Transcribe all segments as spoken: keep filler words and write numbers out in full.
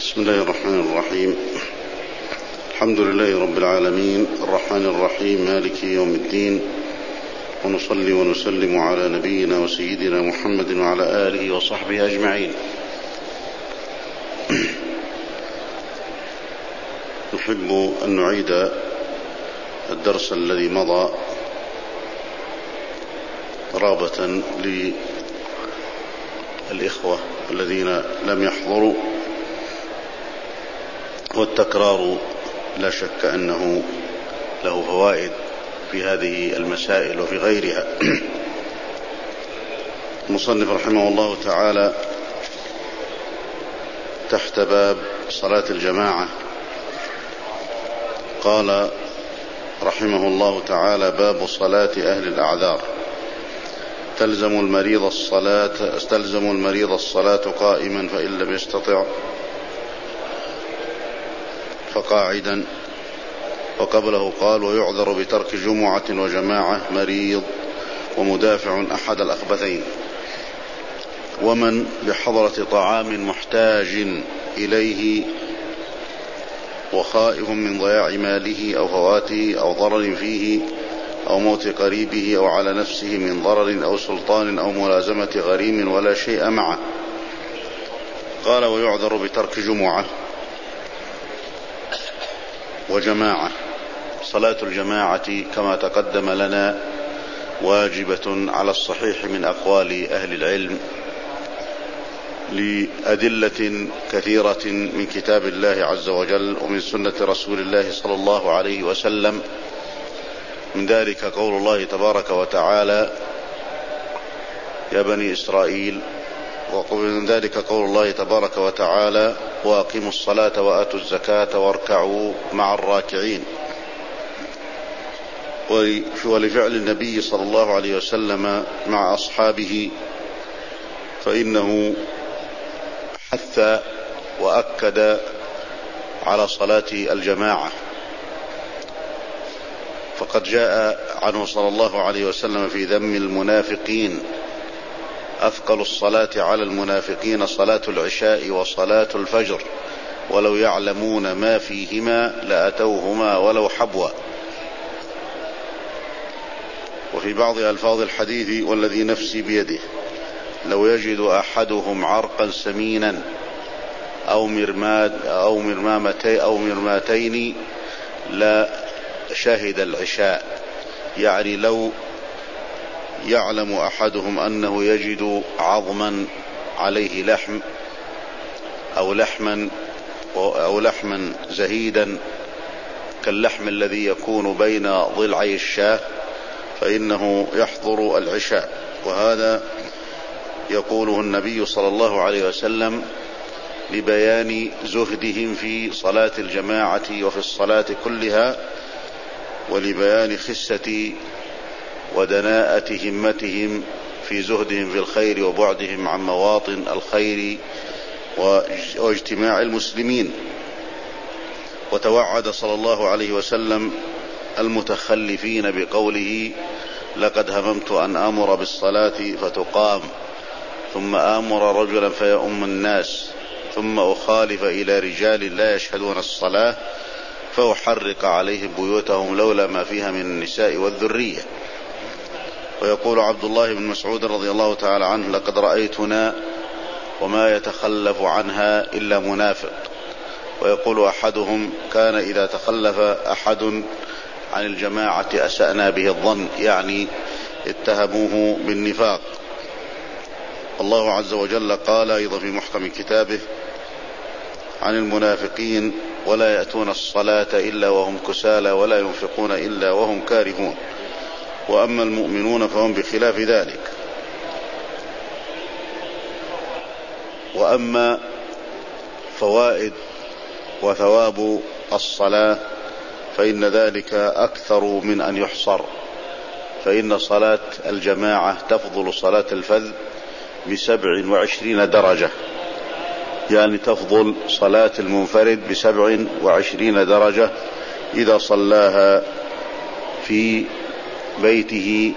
بسم الله الرحمن الرحيم. الحمد لله رب العالمين الرحمن الرحيم مالك يوم الدين، ونصلي ونسلم على نبينا وسيدنا محمد وعلى آله وصحبه أجمعين. نحب أن نعيد الدرس الذي مضى رغبة للإخوة الذين لم يحضروا، والتكرار لا شك أنه له فوائد في هذه المسائل وفي غيرها. المصنف رحمه الله تعالى تحت باب صلاة الجماعة قال رحمه الله تعالى: باب صلاة أهل الأعذار. تلزم المريض الصلاة تلزم المريض الصلاة قائما فإن لم يستطع فقاعدا. وقبله قال: ويعذر بترك جمعة وجماعة مريض ومدافع أحد الأخبثين، ومن بحضرة طعام محتاج إليه وخائف من ضياع ماله أو فواته أو ضرر فيه أو موت قريبه أو على نفسه من ضرر أو سلطان أو ملازمة غريم ولا شيء معه. قال: ويعذر بترك جمعة وجماعة. صلاة الجماعة كما تقدم لنا واجبة على الصحيح من أقوال أهل العلم لأدلة كثيرة من كتاب الله عز وجل ومن سنة رسول الله صلى الله عليه وسلم. من ذلك قول الله تبارك وتعالى: يا بني إسرائيل. ومن ذلك قول الله تبارك وتعالى: وأقيموا الصلاة وآتوا الزكاة واركعوا مع الراكعين. ولفعل النبي صلى الله عليه وسلم مع أصحابه، فإنه حث وأكد على صلاة الجماعة، فقد جاء عنه صلى الله عليه وسلم في ذم المنافقين: أثقل الصلاة على المنافقين صلاة العشاء وصلاة الفجر ولو يعلمون ما فيهما لأتوهما ولو حبوا. وفي بعض ألفاظ الحديث: والذي نفسي بيده لو يجد أحدهم عرقا سمينا أو مرماد أو مرمامتين أو مرماتين لا شهد العشاء. يعني لو يعلم أحدهم أنه يجد عظما عليه لحم أو لحما أو لحما زهيدا كاللحم الذي يكون بين ضلعي الشاة، فإنه يحضر العشاء. وهذا يقوله النبي صلى الله عليه وسلم لبيان زهدهم في صلاة الجماعة وفي الصلاة كلها، ولبيان خسة ودناءة همتهم في زهدهم في الخير وبعدهم عن مواطن الخير واجتماع المسلمين. وتوعد صلى الله عليه وسلم المتخلفين بقوله: لقد هممت أن آمر بالصلاة فتقام، ثم آمر رجلا فيؤم الناس، ثم أخالف إلى رجال لا يشهدون الصلاة فأحرق عليهم بيوتهم لولا ما فيها من النساء والذرية. ويقول عبد الله بن مسعود رضي الله تعالى عنه: لقد رأيتنا وما يتخلف عنها إلا منافق. ويقول أحدهم: كان إذا تخلف أحد عن الجماعة أسأنا به الظن، يعني اتهموه بالنفاق. الله عز وجل قال أيضا في محكم كتابه عن المنافقين: ولا يأتون الصلاة إلا وهم كسالى ولا ينفقون إلا وهم كارهون، وأما المؤمنون فهم بخلاف ذلك. وأما فوائد وثواب الصلاة فإن ذلك أكثر من أن يحصر، فإن صلاة الجماعة تفضل صلاة الفذ بسبع وعشرين درجة، يعني تفضل صلاة المنفرد بسبع وعشرين درجة إذا صلاها في بيته،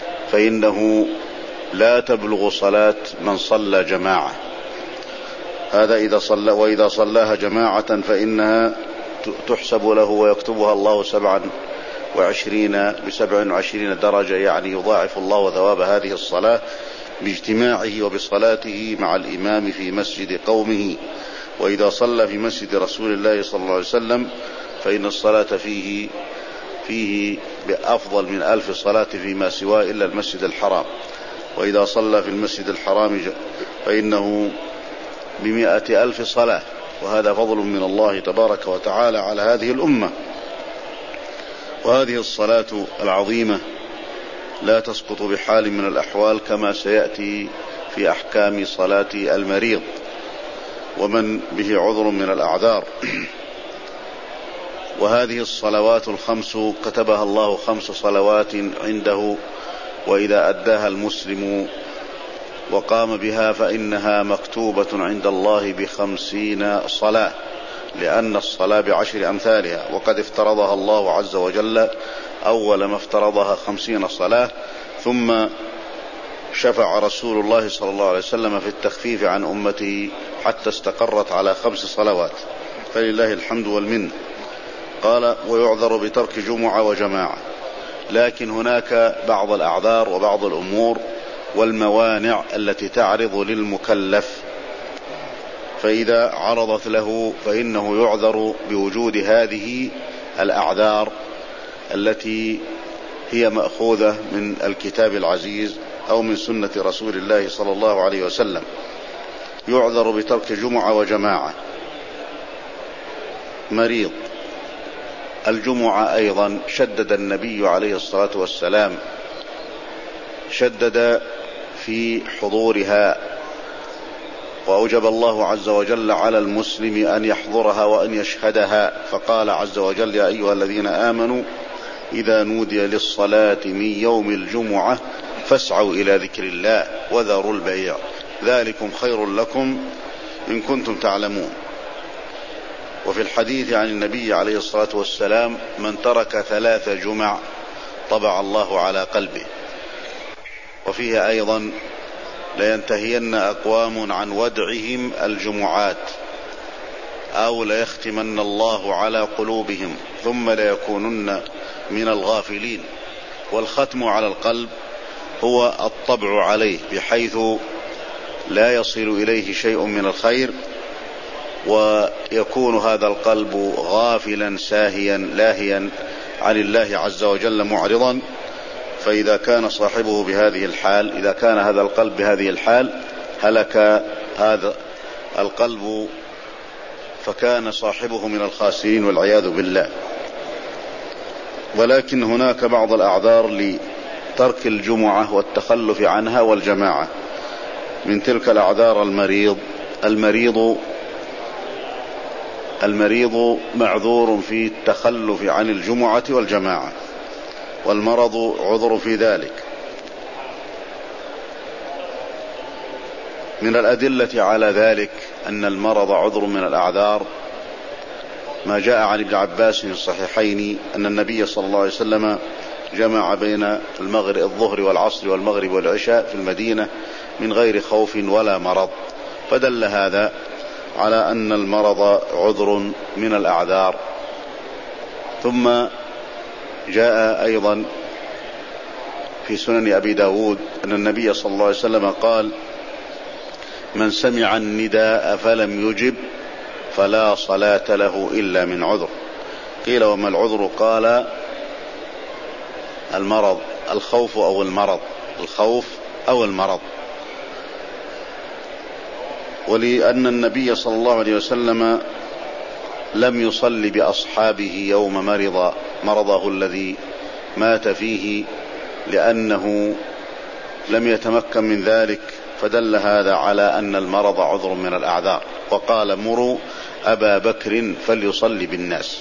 فإنه لا تبلغ صلاة من صلى جماعة. هذا إذا صلى، وإذا صلاها جماعة فإنها تحسب له ويكتبها الله سبعا وعشرين بسبع وعشرين درجة، يعني يضاعف الله ثواب هذه الصلاة باجتماعه وبصلاته مع الإمام في مسجد قومه. وإذا صلى في مسجد رسول الله صلى الله عليه وسلم فإن الصلاة فيه فيه بأفضل من ألف صلاة فيما سواه إلا المسجد الحرام. وإذا صلى في المسجد الحرام فإنه بمئة ألف صلاة، وهذا فضل من الله تبارك وتعالى على هذه الأمة. وهذه الصلاة العظيمة لا تسقط بحال من الأحوال، كما سيأتي في أحكام صلاة المريض ومن به عذر من الأعذار. وهذه الصلوات الخمس كتبها الله خمس صلوات عنده، وإذا أداها المسلم وقام بها فإنها مكتوبة عند الله بخمسين صلاة، لأن الصلاة بعشر أمثالها، وقد افترضها الله عز وجل أول ما افترضها خمسين صلاة، ثم شفع رسول الله صلى الله عليه وسلم في التخفيف عن أمته حتى استقرت على خمس صلوات، فلله الحمد والمن. قال: ويعذر بترك جمعة وجماعة. لكن هناك بعض الأعذار وبعض الأمور والموانع التي تعرض للمكلف، فإذا عرضت له فإنه يعذر بوجود هذه الأعذار التي هي مأخوذة من الكتاب العزيز أو من سنة رسول الله صلى الله عليه وسلم. يعذر بترك جمعة وجماعة. مريض الجمعة أيضا شدد النبي عليه الصلاة والسلام، شدد في حضورها، وأوجب الله عز وجل على المسلم أن يحضرها وأن يشهدها، فقال عز وجل: يا أيها الذين آمنوا إذا نودي للصلاة من يوم الجمعة فاسعوا إلى ذكر الله وذروا البيع ذلكم خير لكم إن كنتم تعلمون. وفي الحديث عن النبي عليه الصلاة والسلام: من ترك ثلاث جمع طبع الله على قلبه. وفيه أيضا: لينتهين أقوام عن ودعهم الجمعات أو ليختمن الله على قلوبهم ثم ليكونن من الغافلين. والختم على القلب هو الطبع عليه بحيث لا يصل إليه شيء من الخير، ويكون هذا القلب غافلا ساهيا لاهيا عن الله عز وجل معرضا. فإذا كان صاحبه بهذه الحال، إذا كان هذا القلب بهذه الحال، هلك هذا القلب فكان صاحبه من الخاسرين والعياذ بالله. ولكن هناك بعض الأعذار لترك الجمعة والتخلف عنها والجماعة. من تلك الأعذار المريض المريض المريض معذور في التخلف عن الجمعة والجماعة، والمرض عذر في ذلك. من الأدلة على ذلك أن المرض عذر من الأعذار ما جاء عن ابن عباس في الصحيحين أن النبي صلى الله عليه وسلم جمع بين المغرب الظهر والعصر والمغرب والعشاء في المدينة من غير خوف ولا مرض، فدل هذا على أن المرض عذر من الأعذار. ثم جاء أيضا في سنن أبي داود أن النبي صلى الله عليه وسلم قال: من سمع النداء فلم يجب فلا صلاة له إلا من عذر. قيل: وما العذر؟ قال: المرض، الخوف أو المرض، الخوف أو المرض. ولأن النبي صلى الله عليه وسلم لم يصلي بأصحابه يوم مرض مرضه الذي مات فيه لأنه لم يتمكن من ذلك، فدل هذا على أن المرض عذر من الأعذار. وقال: مروا أبا بكر فليصلي بالناس.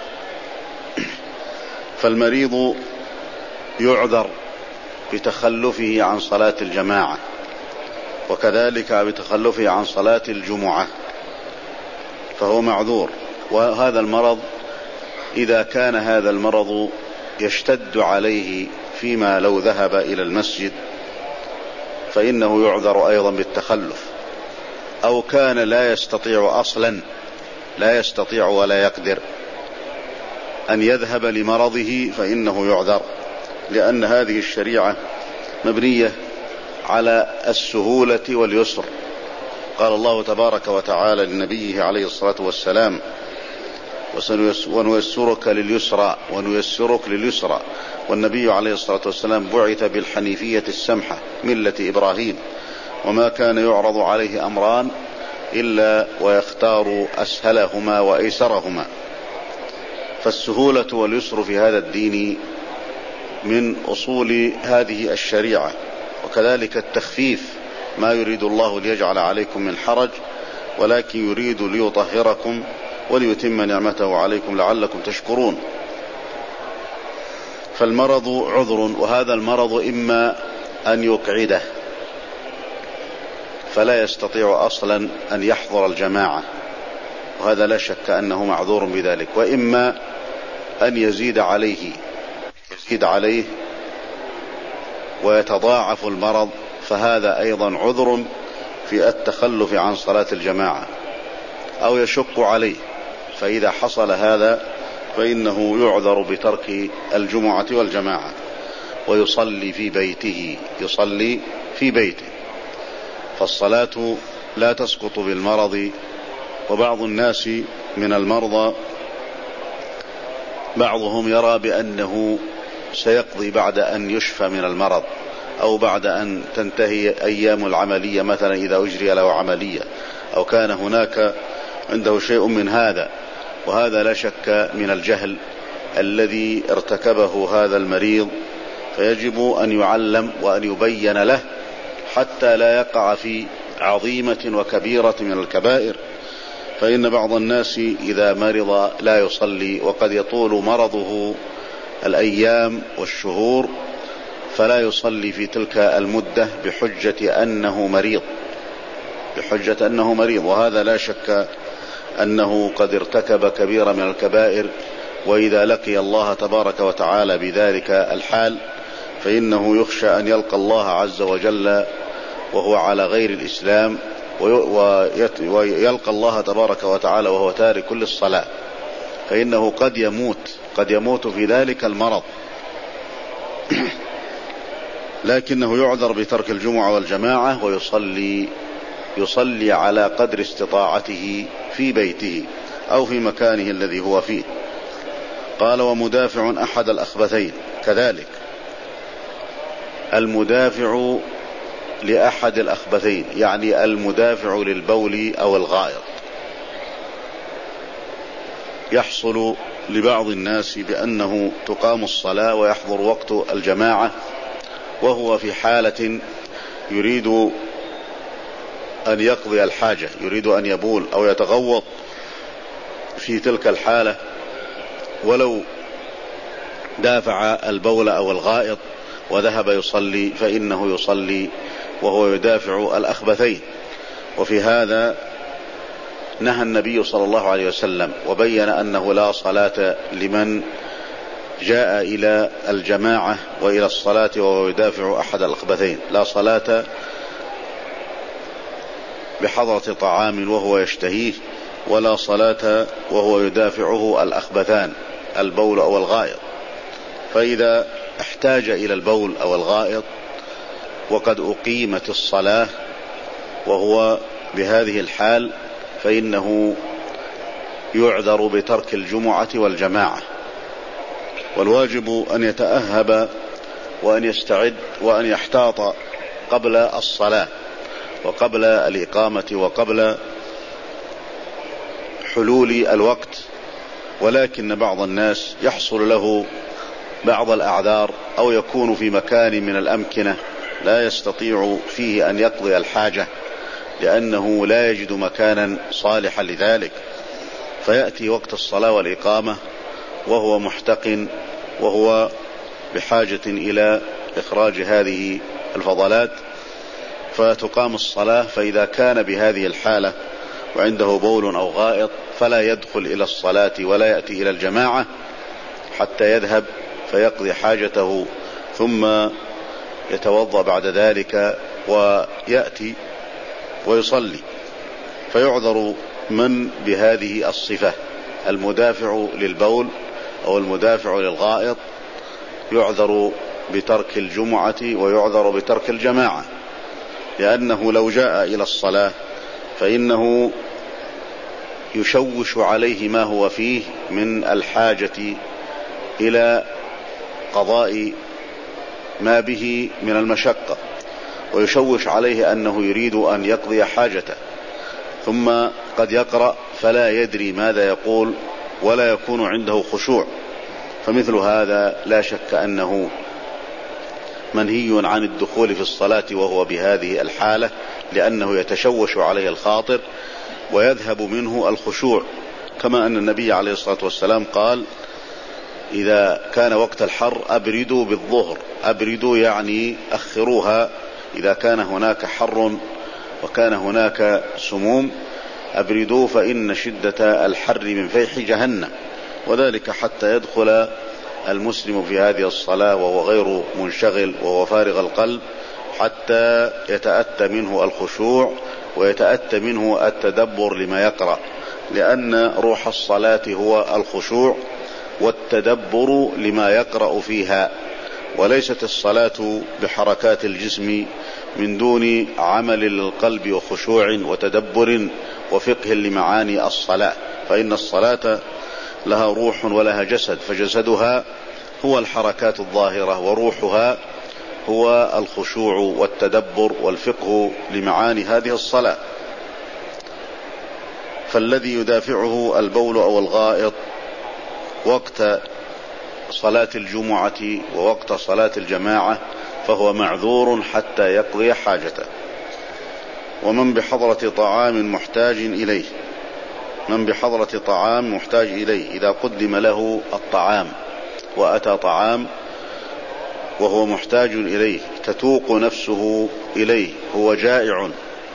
فالمريض يعذر بتخلفه عن صلاة الجماعة، وكذلك بتخلفه عن صلاة الجمعة، فهو معذور. وهذا المرض إذا كان هذا المرض يشتد عليه فيما لو ذهب إلى المسجد فإنه يعذر أيضا بالتخلف، أو كان لا يستطيع أصلا، لا يستطيع ولا يقدر أن يذهب لمرضه فإنه يعذر، لأن هذه الشريعة مبنية على السهولة واليسر. قال الله تبارك وتعالى لنبيه عليه الصلاة والسلام: ونيسرك لليسرى ونيسرك لليسرى. والنبي عليه الصلاة والسلام بعث بالحنيفية السمحة ملة إبراهيم، وما كان يعرض عليه أمران إلا ويختار أسهلهما وأيسرهما. فالسهولة واليسر في هذا الدين من أصول هذه الشريعة، وكذلك التخفيف، ما يريد الله ليجعل عليكم من حرج ولكن يريد ليطهركم وليتم نعمته عليكم لعلكم تشكرون. فالمرض عذر، وهذا المرض إما أن يقعده فلا يستطيع أصلا أن يحضر الجماعة، وهذا لا شك أنه معذور بذلك، وإما أن يزيد عليه يزيد عليه ويتضاعف المرض، فهذا أيضا عذر في التخلف عن صلاة الجماعة، أو يشق عليه، فإذا حصل هذا فإنه يعذر بترك الجمعة والجماعة ويصلي في بيته يصلي في بيته فالصلاة لا تسقط بالمرض. وبعض الناس من المرضى بعضهم يرى بأنه سيقضي بعد أن يشفى من المرض، أو بعد أن تنتهي أيام العملية مثلا إذا أجري له عملية، أو كان هناك عنده شيء من هذا، وهذا لا شك من الجهل الذي ارتكبه هذا المريض، فيجب أن يعلم وأن يبين له حتى لا يقع في عظيمة وكبيرة من الكبائر. فإن بعض الناس إذا مرض لا يصلي، وقد يطول مرضه الأيام والشهور فلا يصلي في تلك المدة بحجة أنه مريض بحجة أنه مريض وهذا لا شك أنه قد ارتكب كبيرة من الكبائر، وإذا لقي الله تبارك وتعالى بذلك الحال فإنه يخشى أن يلقى الله عز وجل وهو على غير الإسلام، ويلقى الله تبارك وتعالى وهو تارك كل الصلاة، فإنه قد يموت قد يموت في ذلك المرض. لكنه يعذر بترك الجمعة والجماعة ويصلي يصلي على قدر استطاعته في بيته أو في مكانه الذي هو فيه. قال: ومدافع أحد الأخبثين. كذلك المدافع لأحد الأخبثين يعني المدافع للبول أو الغائط، يحصل لبعض الناس بأنه تقام الصلاة ويحضر وقت الجماعة وهو في حالة يريد أن يقضي الحاجة، يريد أن يبول أو يتغوط في تلك الحالة، ولو دافع البول أو الغائط وذهب يصلي فإنه يصلي وهو يدافع الأخبثين. وفي هذا نهى النبي صلى الله عليه وسلم وبين أنه لا صلاة لمن جاء إلى الجماعة وإلى الصلاة وهو يدافع أحد الأخبثين، لا صلاة بحضرة طعام وهو يشتهيه، ولا صلاة وهو يدافعه الأخبثان البول أو الغائط. فإذا احتاج إلى البول أو الغائط وقد أقيمت الصلاة وهو بهذه الحال فإنه يعذر بترك الجمعة والجماعة، والواجب أن يتأهب وأن يستعد وأن يحتاط قبل الصلاة وقبل الإقامة وقبل حلول الوقت. ولكن بعض الناس يحصل له بعض الأعذار أو يكون في مكان من الأمكنة لا يستطيع فيه أن يقضي الحاجة لأنه لا يجد مكانا صالحا لذلك، فيأتي وقت الصلاة والإقامة وهو محتقن وهو بحاجة إلى إخراج هذه الفضلات، فتقام الصلاة. فإذا كان بهذه الحالة وعنده بول أو غائط فلا يدخل إلى الصلاة ولا يأتي إلى الجماعة حتى يذهب فيقضي حاجته ثم يتوضأ بعد ذلك ويأتي ويصلي. فيعذر من بهذه الصفة، المدافع للبول أو المدافع للغائط يعذر بترك الجمعة ويعذر بترك الجماعة، لأنه لو جاء إلى الصلاة فإنه يشوش عليه ما هو فيه من الحاجة إلى قضاء ما به من المشقة، ويشوش عليه أنه يريد أن يقضي حاجته، ثم قد يقرأ فلا يدري ماذا يقول ولا يكون عنده خشوع، فمثل هذا لا شك أنه منهي عن الدخول في الصلاة وهو بهذه الحالة، لأنه يتشوش عليه الخاطر ويذهب منه الخشوع، كما أن النبي عليه الصلاة والسلام قال: إذا كان وقت الحر أبردوا بالظهر، أبردوا يعني أخروها، إذا كان هناك حر وكان هناك سموم أبردوا، فإن شدة الحر من فيح جهنم، وذلك حتى يدخل المسلم في هذه الصلاة وهو غير منشغل وهو فارغ القلب، حتى يتأتى منه الخشوع ويتأتى منه التدبر لما يقرأ، لأن روح الصلاة هو الخشوع والتدبر لما يقرأ فيها، وليست الصلاة بحركات الجسم من دون عمل للقلب وخشوع وتدبر وفقه لمعاني الصلاة، فإن الصلاة لها روح ولها جسد، فجسدها هو الحركات الظاهرة، وروحها هو الخشوع والتدبر والفقه لمعاني هذه الصلاة. فالذي يدافعه البول أو الغائط وقت صلاة الجمعة ووقت صلاة الجماعة فهو معذور حتى يقضي حاجته. ومن بحضرة طعام محتاج إليه، من بحضرة طعام محتاج إليه، إذا قدم له الطعام وأتى طعام وهو محتاج إليه تتوق نفسه إليه، هو جائع،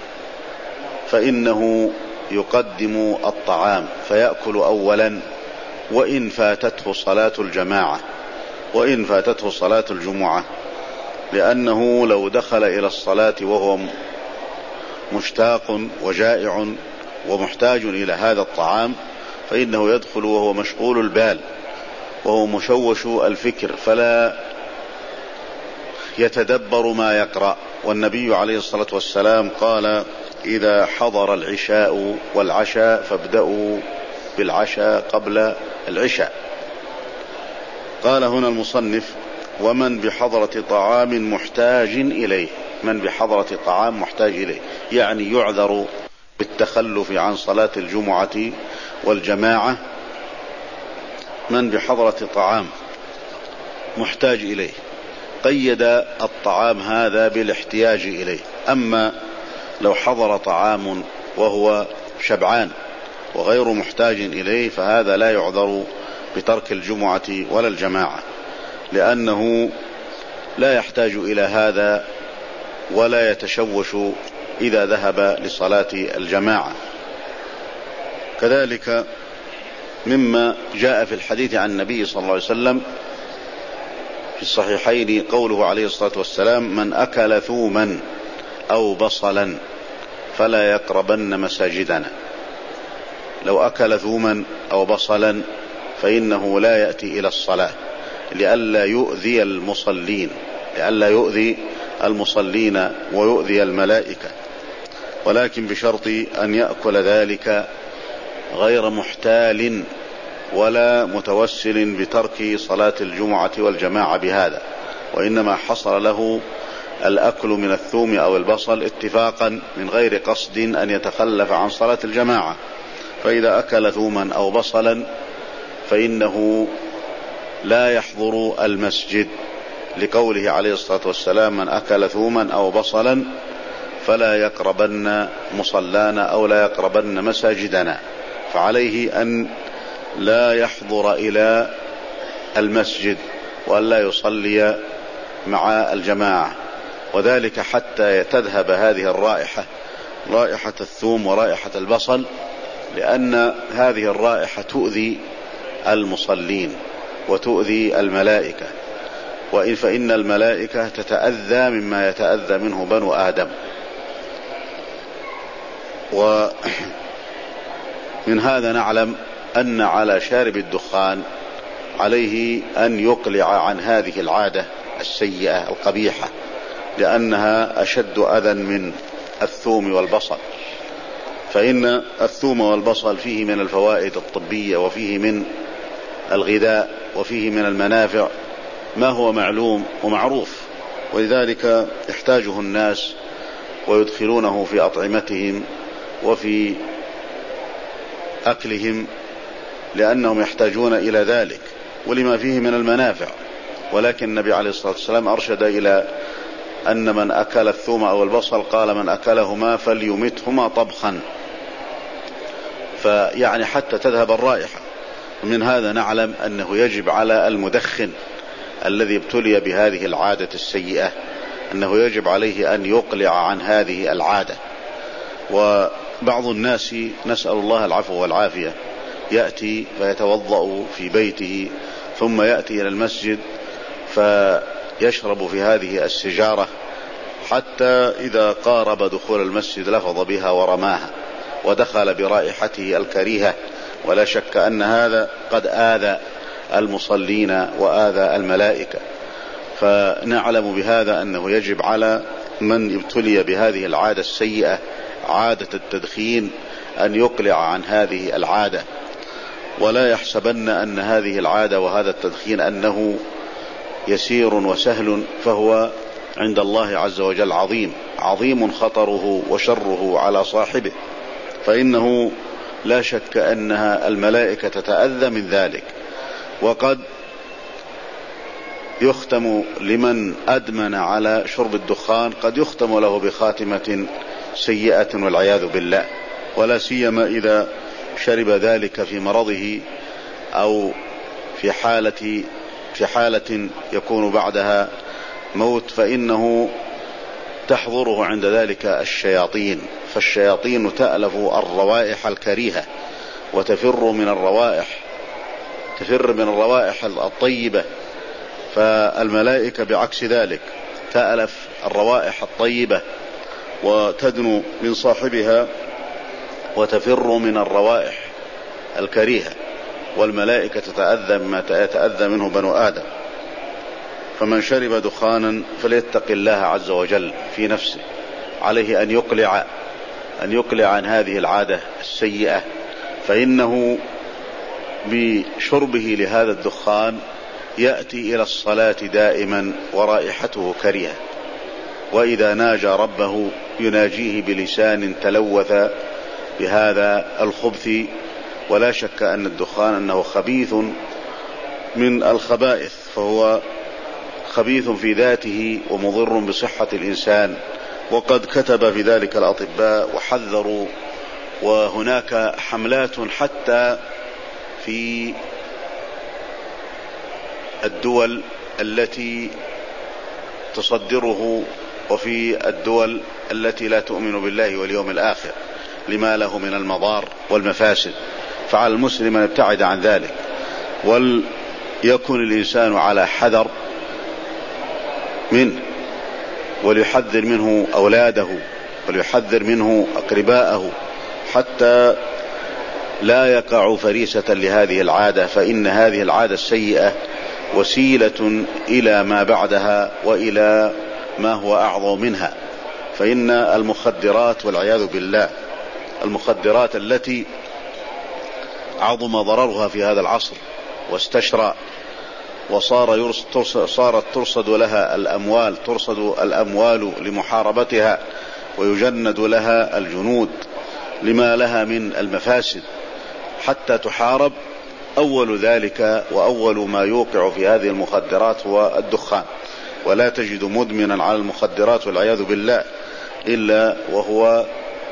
فإنه يقدم الطعام فيأكل أولا، وإن فاتته صلاة الجماعة وإن فاتته صلاة الجمعة، لأنه لو دخل إلى الصلاة وهو مشتاق وجائع ومحتاج إلى هذا الطعام فإنه يدخل وهو مشغول البال وهو مشوش الفكر، فلا يتدبر ما يقرأ. والنبي عليه الصلاة والسلام قال: إذا حضر العشاء والعشاء فابدأوا بالعشاء قبل العشاء. قال هنا المصنف: ومن بحضرة طعام محتاج إليه، من بحضرة طعام محتاج إليه يعني يعذر بالتخلف عن صلاة الجمعة والجماعة، من بحضرة طعام محتاج إليه، قيد الطعام هذا بالاحتياج إليه. أما لو حضر طعام وهو شبعان وغير محتاج إليه فهذا لا يعذر بترك الجمعة ولا الجماعة، لأنه لا يحتاج إلى هذا ولا يتشوش إذا ذهب لصلاة الجماعة. كذلك مما جاء في الحديث عن النبي صلى الله عليه وسلم في الصحيحين قوله عليه الصلاة والسلام: من أكل ثوما أو بصلا فلا يقربن مساجدنا. لو أكل ثوما أو بصلا فإنه لا يأتي إلى الصلاة لئلا يؤذي المصلين لئلا يؤذي المصلين ويؤذي الملائكة، ولكن بشرط أن يأكل ذلك غير محتال ولا متوسل بترك صلاة الجمعة والجماعة بهذا، وإنما حصل له الأكل من الثوم أو البصل اتفاقا من غير قصد أن يتخلف عن صلاة الجماعة. فإذا أكل ثوما أو بصلا فإنه لا يحضر المسجد، لقوله عليه الصلاة والسلام: من أكل ثوما أو بصلا فلا يقربن مصلانا أو لا يقربن مساجدنا، فعليه أن لا يحضر إلى المسجد وأن لا يصلي مع الجماعة، وذلك حتى تذهب هذه الرائحة، رائحة الثوم ورائحة البصل، لأن هذه الرائحة تؤذي المصلين وتؤذي الملائكة، وإن فإن الملائكة تتأذى مما يتأذى منه بنو آدم. ومن هذا نعلم أن على شارب الدخان عليه أن يقلع عن هذه العادة السيئة القبيحة، لأنها أشد أذى من الثوم والبصل، فإن الثوم والبصل فيه من الفوائد الطبية وفيه من الغذاء وفيه من المنافع ما هو معلوم ومعروف، ولذلك يحتاجه الناس ويدخلونه في أطعمتهم وفي أكلهم، لأنهم يحتاجون إلى ذلك ولما فيه من المنافع. ولكن النبي عليه الصلاة والسلام أرشد إلى أن من أكل الثوم أو البصل قال من أكلهما فليمتهما طبخا، فيعني حتى تذهب الرائحة. من هذا نعلم أنه يجب على المدخن الذي ابتلي بهذه العادة السيئة أنه يجب عليه أن يقلع عن هذه العادة. وبعض الناس نسأل الله العفو والعافية يأتي فيتوضأ في بيته ثم يأتي إلى المسجد فيشرب في هذه السجارة حتى إذا قارب دخول المسجد لفظ بها ورماها ودخل برائحته الكريهة، ولا شك أن هذا قد آذى المصلين وآذى الملائكة. فنعلم بهذا أنه يجب على من ابتلي بهذه العادة السيئة عادة التدخين أن يقلع عن هذه العادة، ولا يحسبن أن هذه العادة وهذا التدخين أنه يسير وسهل، فهو عند الله عز وجل عظيم عظيم خطره وشره على صاحبه، فإنه لا شك أنها الملائكة تتأذى من ذلك. وقد يختم لمن أدمن على شرب الدخان قد يختم له بخاتمة سيئة والعياذ بالله، ولا سيما إذا شرب ذلك في مرضه أو في حالة في حالة يكون بعدها موت، فإنه تحضره عند ذلك الشياطين، فالشياطين تألف الروائح الكريهة وتفر من الروائح تفر من الروائح الطيبة، فالملائكة بعكس ذلك تألف الروائح الطيبة وتدنو من صاحبها وتفر من الروائح الكريهة، والملائكة تتأذى مما يتأذى منه بنو آدم. فمن شرب دخانا فليتق الله عز وجل في نفسه، عليه أن يقلع أن يقلع عن هذه العادة السيئة، فإنه بشربه لهذا الدخان يأتي إلى الصلاة دائما ورائحته كريهة، وإذا ناجى ربه يناجيه بلسان تلوث بهذا الخبث. ولا شك أن الدخان أنه خبيث من الخبائث، فهو خبيث في ذاته ومضر بصحة الإنسان، وقد كتب في ذلك الأطباء وحذروا، وهناك حملات حتى في الدول التي تصدره وفي الدول التي لا تؤمن بالله واليوم الآخر لما له من المضار والمفاسد، فعلى المسلم أن يبتعد عن ذلك، وليكن الإنسان على حذر منه، وليحذر منه أولاده وليحذر منه أقرباءه حتى لا يقع فريسة لهذه العادة، فإن هذه العادة السيئة وسيلة إلى ما بعدها وإلى ما هو أعظم منها. فإن المخدرات والعياذ بالله المخدرات التي عظم ضررها في هذا العصر واستشرى وصار صارت ترصد لها الأموال ترصد الأموال لمحاربتها ويجند لها الجنود لما لها من المفاسد حتى تحارب، أول ذلك وأول ما يوقع في هذه المخدرات هو الدخان. ولا تجد مدمنا على المخدرات والعياذ بالله إلا وهو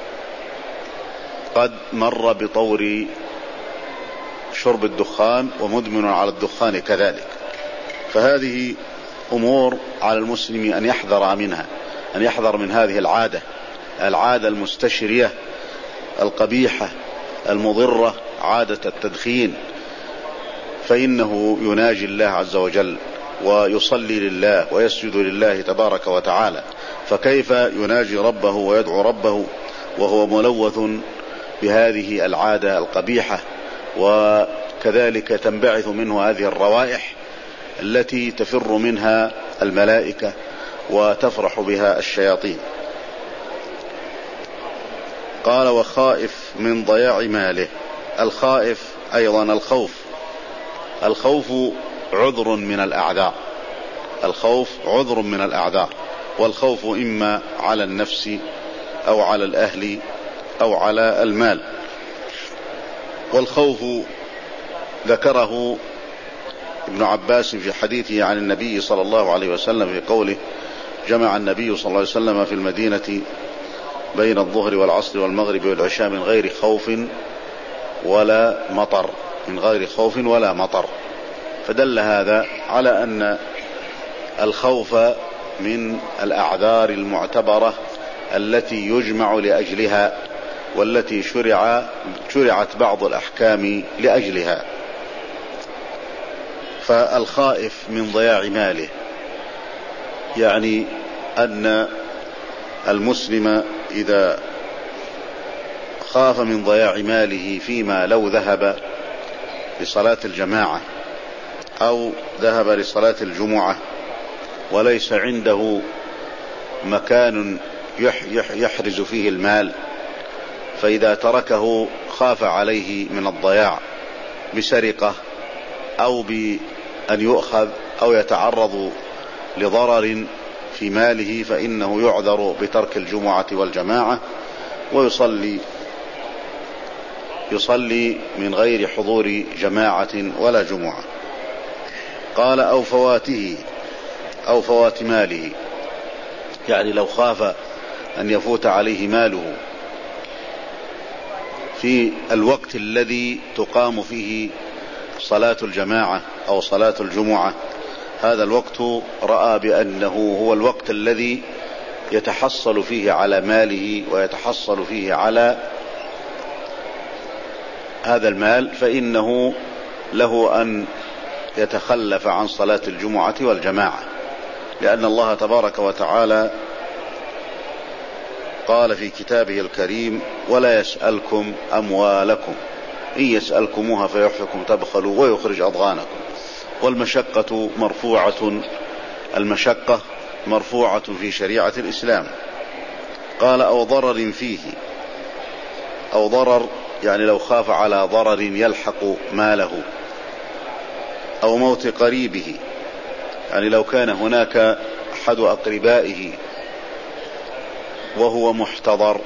قد مر بطور شرب الدخان ومدمن على الدخان كذلك. فهذه أمور على المسلم أن يحذر منها، أن يحذر من هذه العادة العادة المستشرية القبيحة المضرة، عادة التدخين، فإنه يناجي الله عز وجل ويصلي لله ويسجد لله تبارك وتعالى، فكيف يناجي ربه ويدعو ربه وهو ملوث بهذه العادة القبيحة، وكذلك تنبعث منه هذه الروائح التي تفر منها الملائكة وتفرح بها الشياطين. قال: وخائف من ضياع ماله. الخائف أيضا الخوف. الخوف عذر من الأعذار، الخوف عذر من الأعذار، والخوف إما على النفس أو على الأهل أو على المال. والخوف ذكره ابن عباس في حديثه عن النبي صلى الله عليه وسلم في قوله: جمع النبي صلى الله عليه وسلم في المدينة بين الظهر والعصر والمغرب والعشاء من غير خوف ولا مطر، من غير خوف ولا مطر. فدل هذا على أن الخوف من الأعذار المعتبرة التي يجمع لأجلها، والتي شرع شرعت بعض الأحكام لأجلها. فالخائف من ضياع ماله يعني أن المسلم إذا خاف من ضياع ماله فيما لو ذهب لصلاة الجماعة أو ذهب لصلاة الجمعة وليس عنده مكان يحرز فيه المال، فإذا تركه خاف عليه من الضياع بسرقة أو بأن يؤخذ أو يتعرض لضرر في ماله، فإنه يعذر بترك الجمعة والجماعة ويصلي يصلي من غير حضور جماعة ولا جمعة. قال: أو فواته أو فوات ماله، يعني لو خاف أن يفوت عليه ماله في الوقت الذي تقام فيه صلاة الجماعة أو صلاة الجمعة، هذا الوقت رأى بأنه هو الوقت الذي يتحصل فيه على ماله ويتحصل فيه على هذا المال، فإنه له أن يتخلف عن صلاة الجمعة والجماعة، لأن الله تبارك وتعالى قال في كتابه الكريم: ولا يسألكم أموالكم إن يسألكموها فيحفكم تبخلوا ويخرج أضغانكم. والمشقة مرفوعة المشقة مرفوعة في شريعة الإسلام. قال: أو ضرر فيه، أو ضرر يعني لو خاف على ضرر يلحق ماله، أو موت قريبه، يعني لو كان هناك أحد أقربائه وهو محتضر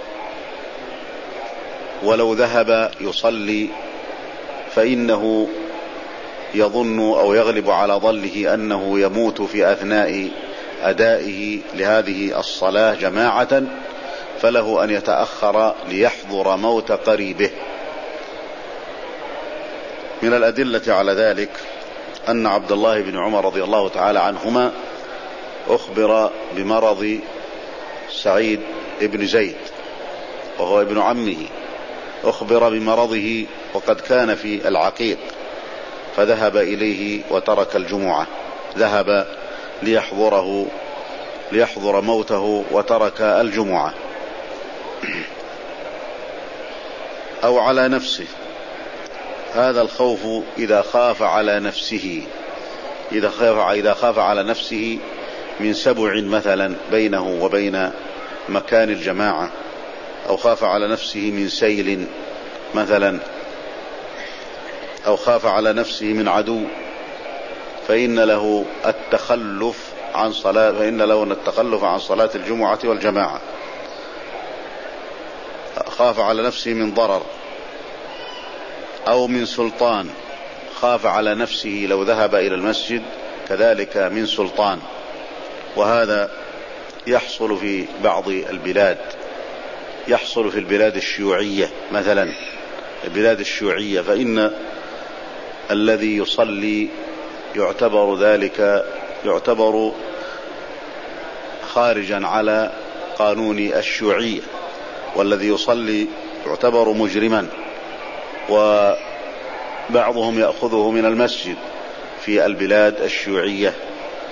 ولو ذهب يصلي فإنه يظن أو يغلب على ظنه أنه يموت في أثناء أدائه لهذه الصلاة جماعة، فله أن يتأخر ليحضر موت قريبه. من الأدلة على ذلك أن عبد الله بن عمر رضي الله تعالى عنهما أخبر بمرض سعيد بن زيد وهو ابن عمه، أخبر بمرضه وقد كان في العقيق، فذهب إليه وترك الجمعة، ذهب ليحضره ليحضر موته وترك الجمعة. أو على نفسه، هذا الخوف إذا خاف على نفسه إذا خاف إذا خاف على نفسه من سبع مثلا بينه وبين مكان الجماعة، أو خاف على نفسه من سيل مثلا، أو خاف على نفسه من عدو، فإن له التخلف عن صلاة فإن له التخلف عن صلاة الجمعة والجماعة. خاف على نفسه من ضرر أو من سلطان، خاف على نفسه لو ذهب إلى المسجد كذلك من سلطان، وهذا يحصل في بعض البلاد، يحصل في البلاد الشيوعية مثلا، البلاد الشيوعية، فإن الذي يصلي يعتبر ذلك يعتبر خارجا على قانون الشيوعية، والذي يصلي يعتبر مجرما، وبعضهم يأخذه من المسجد في البلاد الشيوعية،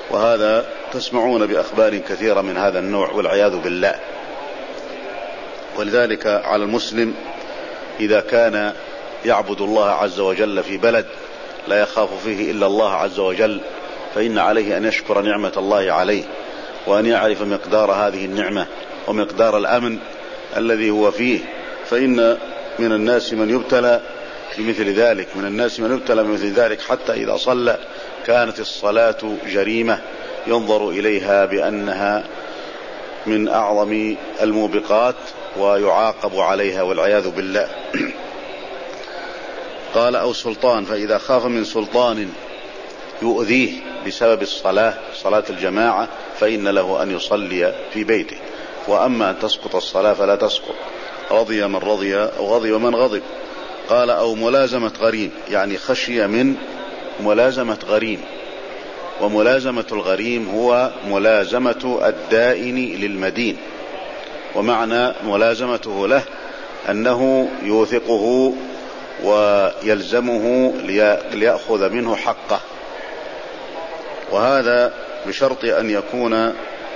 وهذا تسمعون بأخبار كثيرة من هذا النوع والعياذ بالله. ولذلك على المسلم إذا كان يعبد الله عز وجل في بلد لا يخاف فيه إلا الله عز وجل، فإن عليه أن يشكر نعمة الله عليه، وأن يعرف مقدار هذه النعمة ومقدار الأمن الذي هو فيه. فإن من الناس من يبتلى بمثل ذلك، من الناس من يبتلى بمثل ذلك حتى إذا صلى كانت الصلاة جريمة ينظر إليها بأنها من أعظم الموبقات ويعاقب عليها والعياذ بالله. قال أو سلطان، فإذا خاف من سلطان يؤذيه بسبب الصلاة صلاة الجماعة فإن له أن يصلي في بيته، وأما أن تسقط الصلاة فلا تسقط، رضي من رضي أو غضب من غضب. قال أو ملازمة غريم، يعني خشية من ملازمة غريم، وملازمة الغريم هو ملازمة الدائن للمدين، ومعنى ملازمته له أنه يوثقه ويلزمه ليأخذ منه حقه، وهذا بشرط أن يكون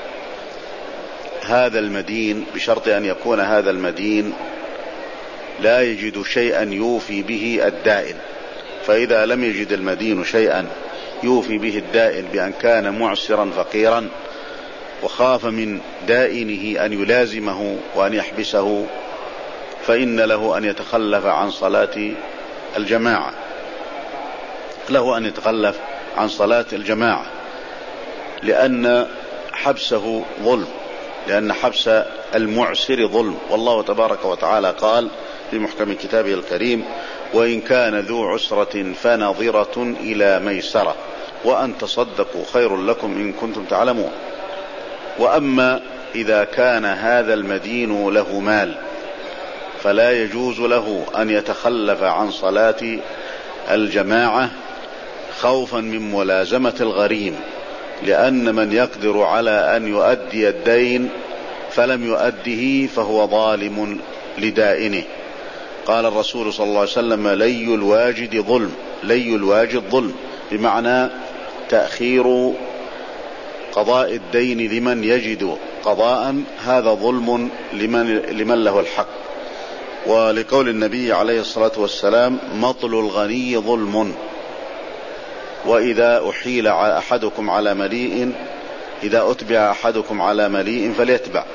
هذا المدين بشرط أن يكون هذا المدين لا يجد شيئا يوفي به الدائن. فإذا لم يجد المدين شيئا يوفي به الدائن بأن كان معسرا فقيرا وخاف من دائنه أن يلازمه وأن يحبسه، فإن له أن يتخلف عن صلاة الجماعة له أن يتخلف عن صلاة الجماعة لأن حبسه ظلم، لأن حبس المعسر ظلم. والله تبارك وتعالى قال في محكم كتابه الكريم: وإن كان ذو عسرة فنظرة إلى ميسرة وأن تصدقوا خير لكم إن كنتم تعلمون. وأما إذا كان هذا المدين له مال فلا يجوز له أن يتخلف عن صلاة الجماعة خوفا من ملازمة الغريم، لأن من يقدر على أن يؤدي الدين فلم يؤده فهو ظالم لدائنه. قال الرسول صلى الله عليه وسلم: لي الواجد ظلم لي الواجد ظلم بمعنى تأخير قضاء الدين لمن يجد قضاء، هذا ظلم لمن, لمن له الحق. ولقول النبي عليه الصلاة والسلام: مطل الغني ظلم، وإذا أحيل أحدكم على مليء إذا أتبع أحدكم على مليء فليتبع.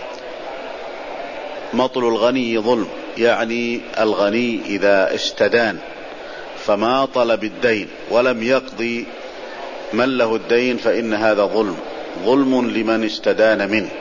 مطل الغني ظلم، يعني الغني إذا استدان فما طلب الدين ولم يقضي من له الدين فإن هذا ظلم ظلم لمن استدان منه،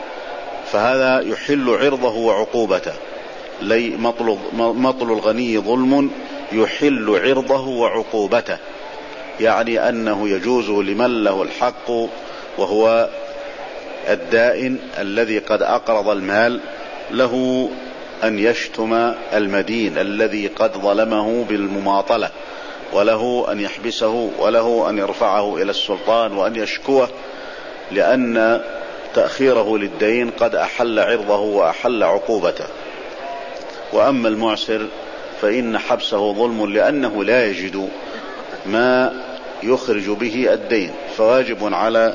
فهذا يحل عرضه وعقوبته. لي مطل, مطل الغني ظلم يحل عرضه وعقوبته، يعني أنه يجوز لمن له الحق وهو الدائن الذي قد أقرض المال له أن يشتم المدين الذي قد ظلمه بالمماطلة، وله أن يحبسه، وله أن يرفعه إلى السلطان وأن يشكوه، لأن تأخيره للدين قد أحل عرضه وأحل عقوبته. وأما المعسر فإن حبسه ظلم لأنه لا يجد ما يخرج به الدين، فواجب على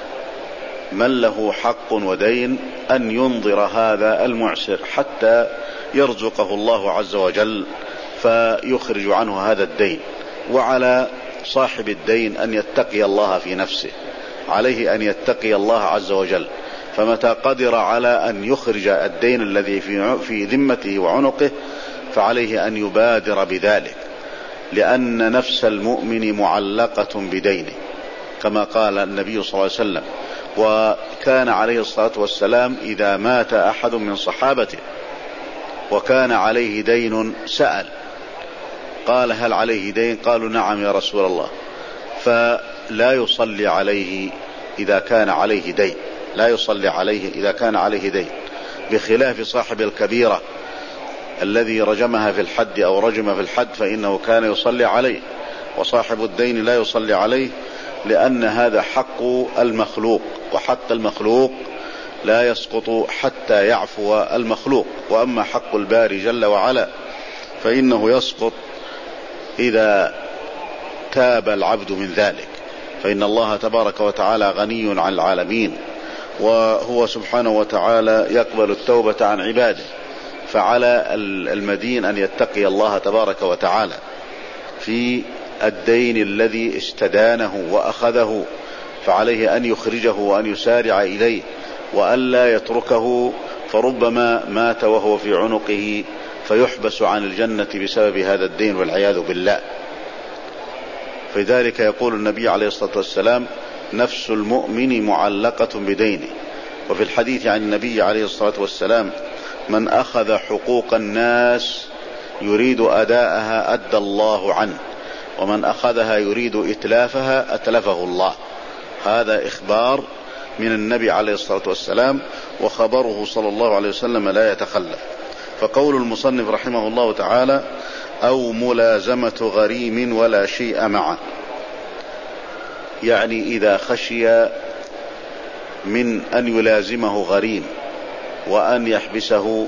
من له حق ودين أن ينظر هذا المعسر حتى يرزقه الله عز وجل فيخرج عنه هذا الدين. وعلى صاحب الدين أن يتقي الله في نفسه، عليه أن يتقي الله عز وجل، فمتى قدر على أن يخرج الدين الذي في ذمته وعنقه فعليه أن يبادر بذلك، لأن نفس المؤمن معلقة بدينه كما قال النبي صلى الله عليه وسلم. وكان عليه الصلاة والسلام إذا مات أحد من صحابته وكان عليه دين سأل قال: هل عليه دين؟ قالوا: نعم يا رسول الله. فلا يصلي عليه إذا كان عليه دين لا يصلي عليه إذا كان عليه دين بخلاف صاحب الكبيرة الذي رجمها في الحد أو رجم في الحد فإنه كان يصلي عليه، وصاحب الدين لا يصلي عليه، لأن هذا حق المخلوق، وحق المخلوق لا يسقط حتى يعفو المخلوق. وأما حق الباري جل وعلا فإنه يسقط إذا تاب العبد من ذلك، فإن الله تبارك وتعالى غني عن العالمين، وهو سبحانه وتعالى يقبل التوبة عن عباده. فعلى المدين أن يتقي الله تبارك وتعالى في الدين الذي استدانه وأخذه، فعليه أن يخرجه وأن يسارع إليه وألا يتركه، فربما مات وهو في عنقه فيحبس عن الجنة بسبب هذا الدين والعياذ بالله. فلذلك يقول النبي عليه الصلاة والسلام: نفس المؤمن معلقة بدينه. وفي الحديث عن النبي عليه الصلاة والسلام: من أخذ حقوق الناس يريد أداءها أدى الله عنه، ومن أخذها يريد إتلافها أتلفه الله. هذا إخبار من النبي عليه الصلاة والسلام، وخبره صلى الله عليه وسلم لا يتخلف. فقول المصنف رحمه الله تعالى: أو ملازمة غريم ولا شيء معه، يعني إذا خشي من أن يلازمه غريم وأن يحبسه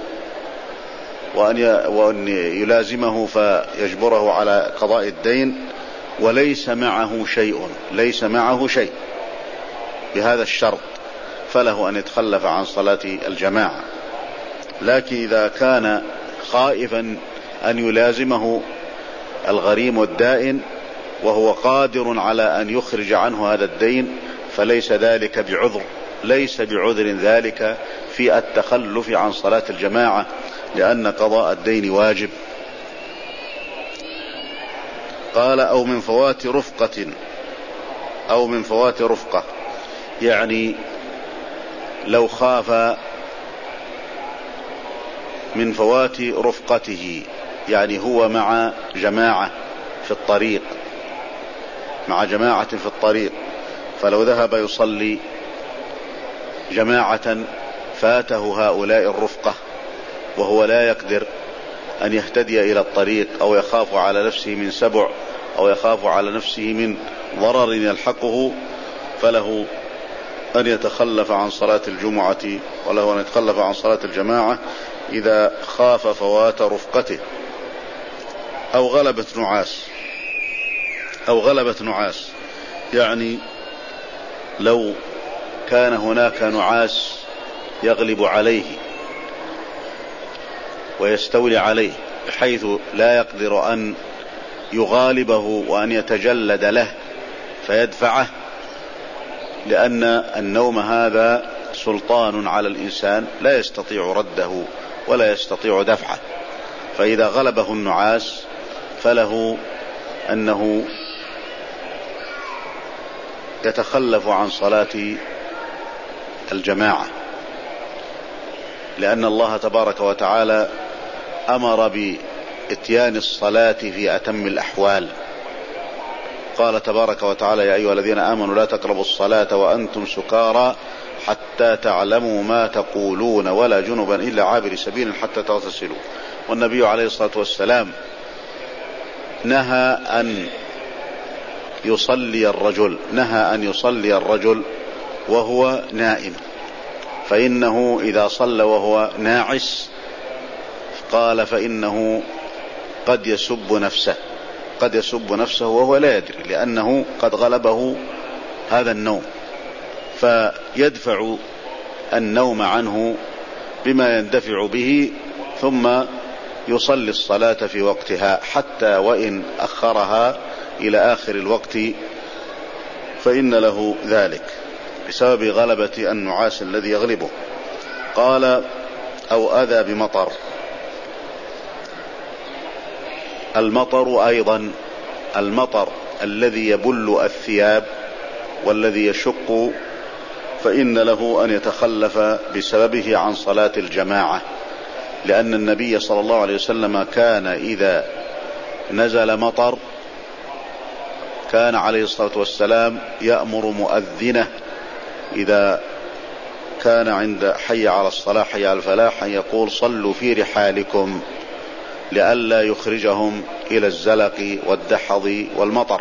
وأن يلازمه فيجبره على قضاء الدين وليس معه شيء، ليس معه شيء بهذا الشرط، فله أن يتخلف عن صلاة الجماعة. لكن إذا كان خائفا أن يلازمه الغريم والدائن وهو قادر على أن يخرج عنه هذا الدين فليس ذلك بعذر، ليس بعذر ذلك في التخلف عن صلاة الجماعة، لأن قضاء الدين واجب. قال: أو من فوات رفقة، أو من فوات رفقة، يعني لو خاف من فوات رفقته، يعني هو مع جماعة في الطريق، مع جماعة في الطريق، فلو ذهب يصلي جماعة فاته هؤلاء الرفقة وهو لا يقدر أن يهتدي إلى الطريق، أو يخاف على نفسه من سبع، أو يخاف على نفسه من ضرر يلحقه، فله أن يتخلف عن صلاة الجمعة، وله أن يتخلف عن صلاة الجماعة إذا خاف فوات رفقته. أو غلبة نعاس، أو غلبة نعاس، يعني لو كان هناك نعاس يغلب عليه ويستولي عليه بحيث لا يقدر أن يغالبه وأن يتجلد له فيدفعه، لأن النوم هذا سلطان على الإنسان لا يستطيع رده ولا يستطيع دفعه، فإذا غلبه النعاس فله أنه يتخلف عن صلاة الجماعة، لأن الله تبارك وتعالى أمر بإتيان الصلاة في أتم الأحوال. قال تبارك وتعالى: يا أيها الذين آمنوا لا تقربوا الصلاة وأنتم سكارى حتى تعلموا ما تقولون ولا جنبا إلا عابر سبيل حتى تغتسلوا. والنبي عليه الصلاة والسلام نهى أن يصلي الرجل نهى أن يصلي الرجل وهو نائم، فإنه إذا صلى وهو ناعس قال فإنه قد يسب نفسه قد يسب نفسه وهو لا يدري، لأنه قد غلبه هذا النوم، فيدفع النوم عنه بما يندفع به، ثم يصلي الصلاة في وقتها، حتى وإن أخرها إلى آخر الوقت فإن له ذلك بسبب غلبة النعاس الذي يغلبه. قال: أو أذى بمطر. المطر أيضا، المطر الذي يبل الثياب والذي يشق، فإن له أن يتخلف بسببه عن صلاة الجماعة، لأن النبي صلى الله عليه وسلم كان إذا نزل مطر كان عليه الصلاة والسلام يأمر مؤذنه إذا كان عند حي على الصلاة حي على الفلاح أن يقول: صلوا في رحالكم، لئلا يخرجهم إلى الزلق والدحض والمطر.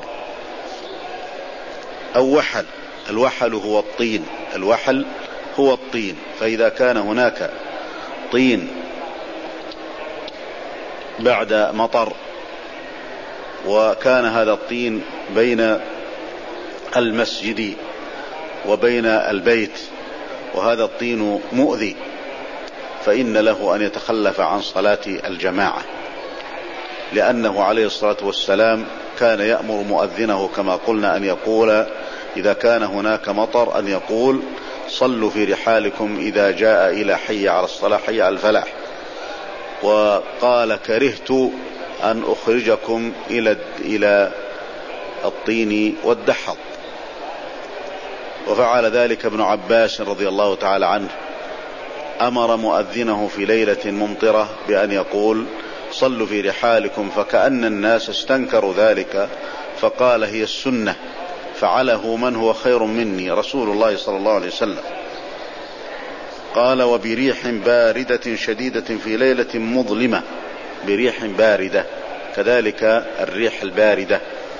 أو وحل. الوحل هو الطين الوحل هو الطين فإذا كان هناك طين بعد مطر وكان هذا الطين بين المسجد وبين البيت، وهذا الطين مؤذي، فإن له أن يتخلف عن صلاة الجماعة، لأنه عليه الصلاة والسلام كان يأمر مؤذنه كما قلنا أن يقول إذا كان هناك مطر أن يقول صلوا في رحالكم إذا جاء إلى حي على الصلاة حي على الفلاح. وقال كرهت أن أخرجكم إلى إلى الطين والدحض. وفعل ذلك ابن عباس رضي الله تعالى عنه، أمر مؤذنه في ليلة ممطرة بأن يقول صلوا في رحالكم، فكأن الناس استنكروا ذلك فقال هي السنة فعله من هو خير مني رسول الله صلى الله عليه وسلم. قال وبريح باردة شديدة في ليلة مظلمة، بريح باردة كذلك الريح الباردة.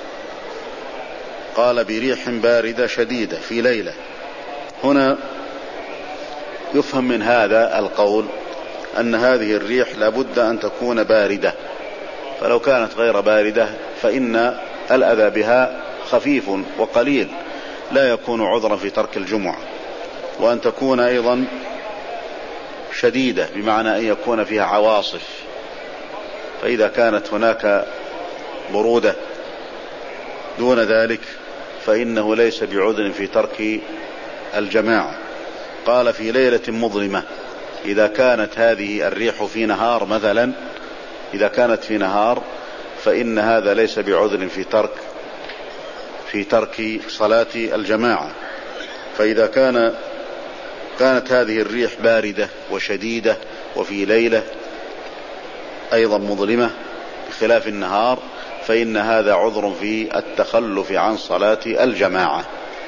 قال بريح باردة شديدة في ليلة. هنا يفهم من هذا القول أن هذه الريح لابد أن تكون باردة، فلو كانت غير باردة فإن الأذى بها خفيف وقليل لا يكون عذرا في ترك الجمعة. وأن تكون أيضا شديدة بمعنى أن يكون فيها عواصف، فإذا كانت هناك برودة دون ذلك فإنه ليس بعذر في ترك الجماعة. قال في ليلة مظلمة، إذا كانت هذه الريح في نهار مثلا، إذا كانت في نهار فإن هذا ليس بعذر في ترك في ترك صلاة الجماعة. فإذا كان كانت هذه الريح باردة وشديدة وفي ليلة أيضا مظلمة بخلاف النهار فإن هذا عذر في التخلف عن صلاة الجماعة.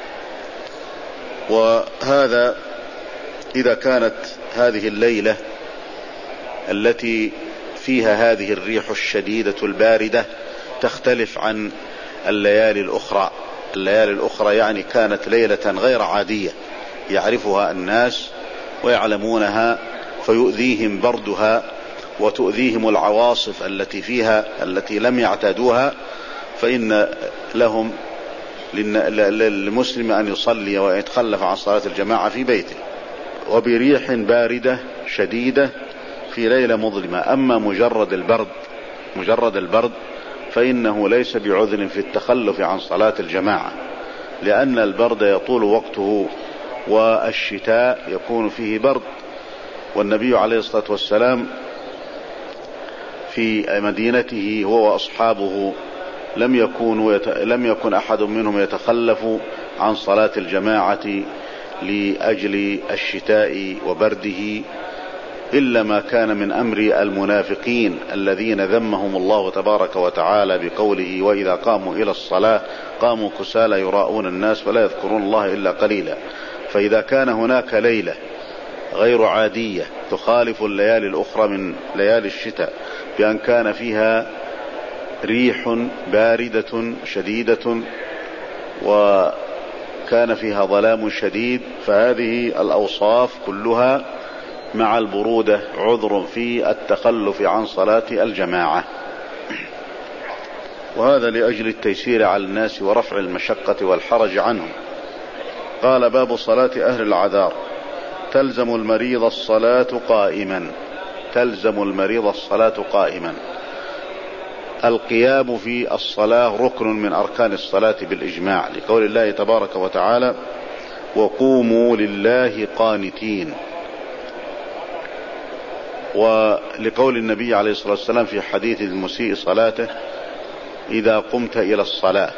وهذا إذا كانت هذه الليلة التي فيها هذه الريح الشديدة الباردة تختلف عن الليالي الأخرى. الليالي الأخرى يعني كانت ليلة غير عادية يعرفها الناس ويعلمونها، فيؤذيهم بردها وتؤذيهم العواصف التي فيها التي لم يعتادوها، فإن لهم للمسلم أن يصلي ويتخلف عن صلاة الجماعة في بيته. وبريح باردة شديدة في ليلة مظلمة. أما مجرد البرد مجرد البرد فإنه ليس بعذر في التخلف عن صلاة الجماعة، لأن البرد يطول وقته والشتاء يكون فيه برد. والنبي عليه الصلاة والسلام في مدينته هو وأصحابه لم يكن يت... لم يكن أحد منهم يتخلف عن صلاة الجماعة لأجل الشتاء وبرده، إلا ما كان من أمر المنافقين الذين ذمهم الله تبارك وتعالى بقوله وإذا قاموا إلى الصلاة قاموا كسالى يراءون الناس ولا يذكرون الله إلا قليلا. فإذا كان هناك ليلة غير عادية تخالف الليالي الأخرى من ليالي الشتاء بأن كان فيها ريح باردة شديدة وكان فيها ظلام شديد، فهذه الأوصاف كلها مع البرودة عذر في التخلف عن صلاة الجماعة. وهذا لأجل التيسير على الناس ورفع المشقة والحرج عنهم. قال باب صلاة أهل العذار. تلزم المريض الصلاة قائما. تلزم المريض الصلاة قائما. القيام في الصلاة ركن من أركان الصلاة بالإجماع، لقول الله تبارك وتعالى وقوموا لله قانتين، ولقول النبي عليه الصلاة والسلام في حديث المسيء صلاته إذا قمت إلى الصلاة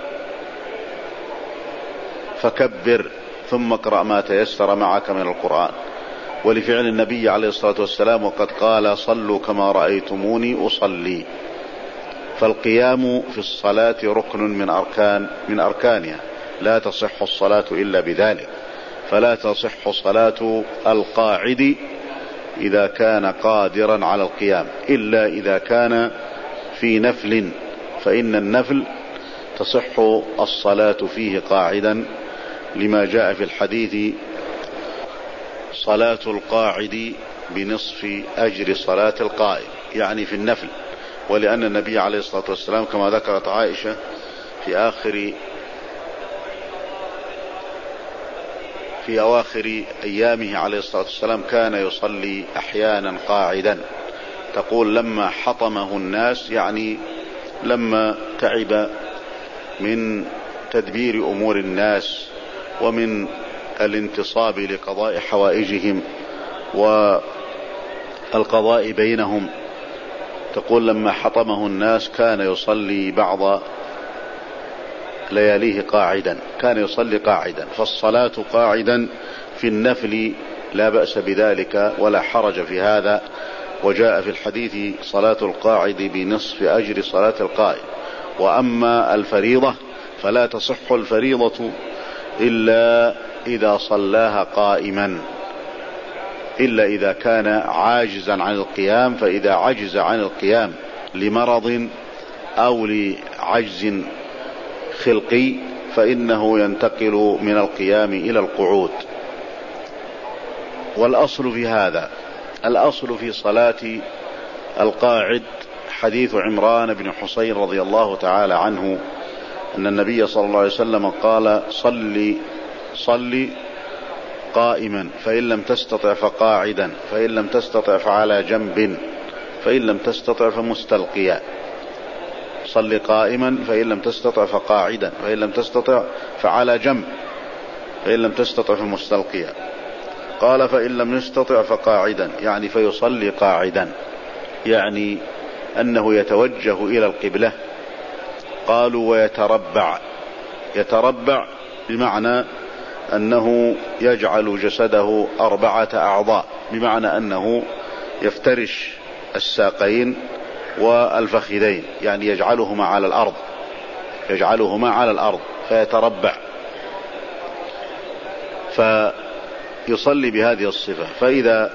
فكبر ثم اقرأ ما تيسر معك من القرآن. ولفعل النبي عليه الصلاة والسلام وقد قال صلوا كما رأيتموني أصلي. فالقيام في الصلاة ركن من أركان من أركانها، لا تصح الصلاة إلا بذلك. فلا تصح صلاة القاعد إذا كان قادرا على القيام إلا إذا كان في نفل، فإن النفل تصح الصلاة فيه قاعدا لما جاء في الحديث صلاة القاعد بنصف أجر صلاة القائم، يعني في النفل. ولأن النبي عليه الصلاة والسلام كما ذكرت عائشة في آخر في أواخر أيامه عليه الصلاة والسلام كان يصلي أحيانا قاعدا. تقول لما حطمه الناس، يعني لما تعب من تدبير أمور الناس ومن الانتصاب لقضاء حوائجهم والقضاء بينهم. تقول لما حطمه الناس كان يصلي بعض لياليه قاعدا، كان يصلي قاعدا. فالصلاة قاعدا في النفل لا بأس بذلك ولا حرج في هذا، وجاء في الحديث صلاة القاعد بنصف أجر صلاة القائم. وأما الفريضة فلا تصح الفريضة إلا إذا صلاها قائما، إلا إذا كان عاجزا عن القيام. فإذا عجز عن القيام لمرض أو لعجز خلقي فإنه ينتقل من القيام إلى القعود. والأصل في هذا، الأصل في صلاة القاعد حديث عمران بن حسين رضي الله تعالى عنه أن النبي صلى الله عليه وسلم قال: صلي صلي قائما، فإن لم تستطع فقاعدا، فإن لم تستطع فعلى جنب، فإن لم تستطع فمستلقيا. صل قائما، فإن لم تستطع فقاعدا، فإن لم تستطع فعلى جنب، فإن لم تستطع فمستلقيا. قال: فإن لم يستطع فقاعدا، يعني فيصلي قاعدا، يعني أنه يتوجه إلى القبلة. قالوا: ويتربع. يتربع بمعنى أنه يجعل جسده أربعة أعضاء، بمعنى أنه يفترش الساقين والفخذين، يعني يجعلهما على الأرض، يجعلهما على الأرض فيتربع، فيصلي بهذه الصفة. فإذا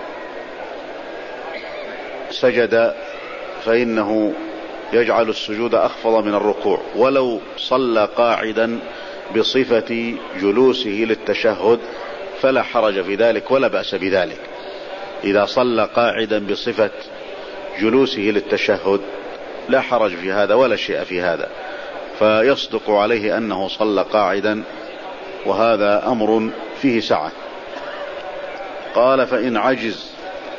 سجد فإنه يجعل السجود أخفض من الركوع. ولو صلى قاعدا بصفة جلوسه للتشهد فلا حرج في ذلك ولا بأس بذلك. إذا صلى قاعدا بصفة جلوسه للتشهد لا حرج في هذا ولا شيء في هذا، فيصدق عليه أنه صلى قاعدا، وهذا أمر فيه سعة. قال: فإن عجز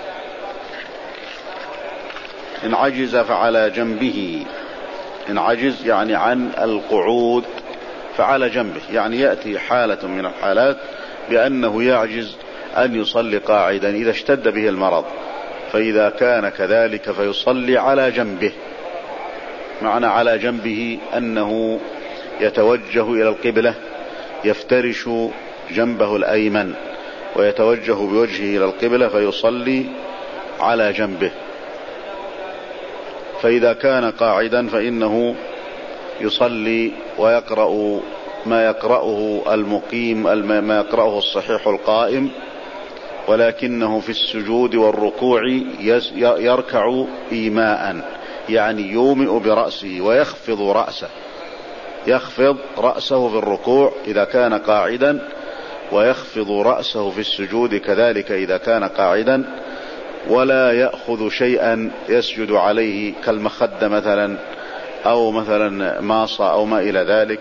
إن عجز فعلى جنبه. إن عجز يعني عن القعود فعلى جنبه، يعني يأتي حالة من الحالات بأنه يعجز أن يصلي قاعدا إذا اشتد به المرض، فإذا كان كذلك فيصلي على جنبه. معنى على جنبه أنه يتوجه إلى القبلة، يفترش جنبه الأيمن ويتوجه بوجهه إلى القبلة فيصلي على جنبه. فإذا كان قاعدا فإنه يصلي ويقرأ ما يقرأه المقيم، ما يقرأه الصحيح القائم، ولكنه في السجود والركوع يركع إيماء، يعني يومئ برأسه ويخفض رأسه، يخفض رأسه في الركوع إذا كان قاعدا، ويخفض رأسه في السجود كذلك إذا كان قاعدا، ولا يأخذ شيئا يسجد عليه كالمخدة مثلا أو مثلا ماصة أو ما إلى ذلك،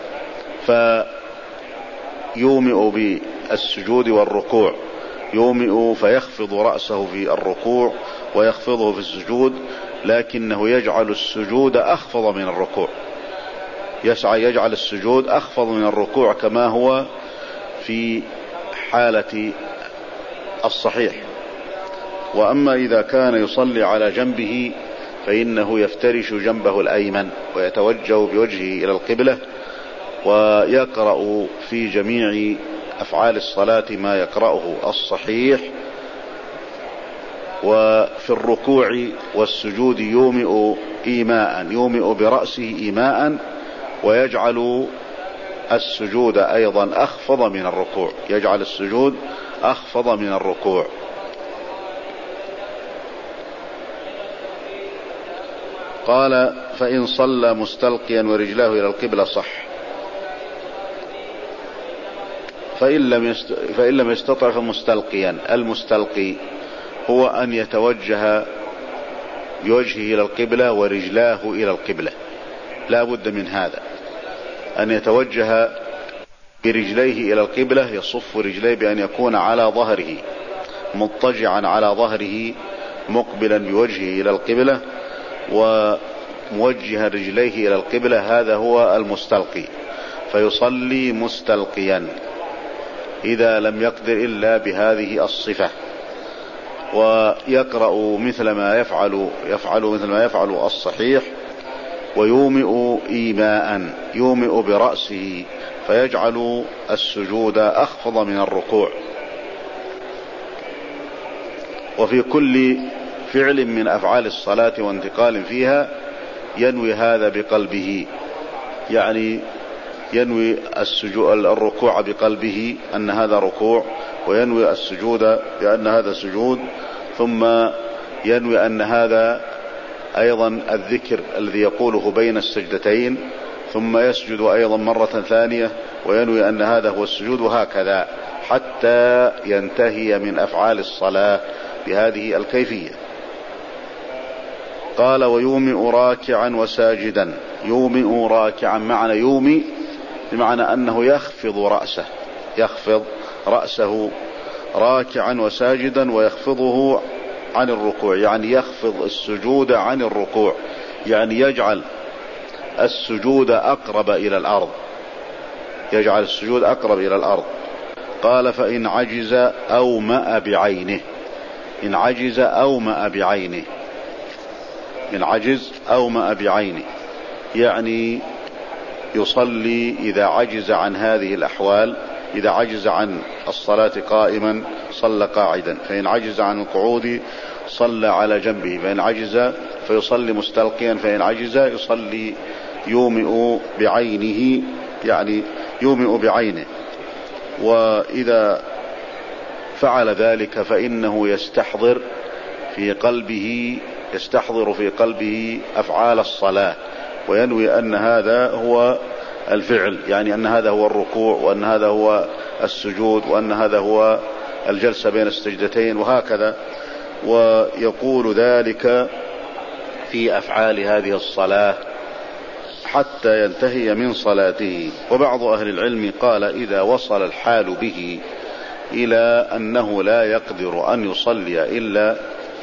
فيومئ بالسجود والركوع، يومئ فيخفض رأسه في الركوع ويخفضه في السجود، لكنه يجعل السجود أخفض من الركوع، يسعى يجعل السجود أخفض من الركوع كما هو في حالة الصحيح. وأما إذا كان يصلي على جنبه فإنه يفترش جنبه الأيمن ويتوجه بوجهه إلى القبلة، ويقرأ في جميع أفعال الصلاة ما يقرأه الصحيح. وفي الركوع والسجود يومئ إيماء، يومئ برأسه إيماء، ويجعل السجود أيضا أخفض من الركوع، يجعل السجود أخفض من الركوع. قال: فإن صلى مستلقيا ورجلاه إلى القبلة صح. فإن لم يست... فإن لم يستطع فمستلقيا. المستلقي هو أن يتوجه بوجهه إلى القبلة ورجلاه إلى القبلة، لا بد من هذا، أن يتوجه برجليه إلى القبلة يصف رجليه بأن يكون على ظهره مضطجعا على ظهره مقبلا بوجهه إلى القبلة وموجها رجليه إلى القبلة، هذا هو المستلقي، فيصلي مستلقيا إذا لم يقدر إلا بهذه الصفة. ويقرأ مثل ما يفعل يفعل مثل ما يفعل الصحيح، ويومئ إيماء، يومئ برأسه فيجعل السجود أخفض من الركوع. وفي كل فعل من أفعال الصلاة وانتقال فيها ينوي هذا بقلبه، يعني ينوي السجود الركوع بقلبه أن هذا ركوع، وينوي السجود بأن هذا سجود، ثم ينوي أن هذا أيضا الذكر الذي يقوله بين السجدتين، ثم يسجد أيضا مرة ثانية وينوي أن هذا هو السجود، وهكذا حتى ينتهي من أفعال الصلاة بهذه الكيفية. قال ويومئ راكعا وساجدا. يومئ راكعا معنى يومئ بمعنى أنه يخفض رأسه، يخفض رأسه راكعا وساجدا، ويخفضه عن الركوع، يعني يخفض السجود عن الركوع، يعني يجعل السجود أقرب إلى الأرض، يجعل السجود أقرب إلى الأرض. قال فإن عجز أومأ بعينه. إن عجز أومأ بعينه، إن عجز أومأ بعينه، يعني يصلي إذا عجز عن هذه الأحوال. إذا عجز عن الصلاة قائما صلى قاعدا، فإن عجز عن القعود صلى على جنبه، فإن عجز فيصلي مستلقيا، فإن عجز يصلي يومئ بعينه، يعني يومئ بعينه. وإذا فعل ذلك فإنه يستحضر في قلبه يستحضر في قلبه أفعال الصلاة، وينوي أن هذا هو الفعل، يعني أن هذا هو الركوع، وأن هذا هو السجود، وأن هذا هو الجلسة بين السجدتين، وهكذا. ويقول ذلك في أفعال هذه الصلاة حتى ينتهي من صلاته. وبعض أهل العلم قال إذا وصل الحال به إلى أنه لا يقدر أن يصلي إلا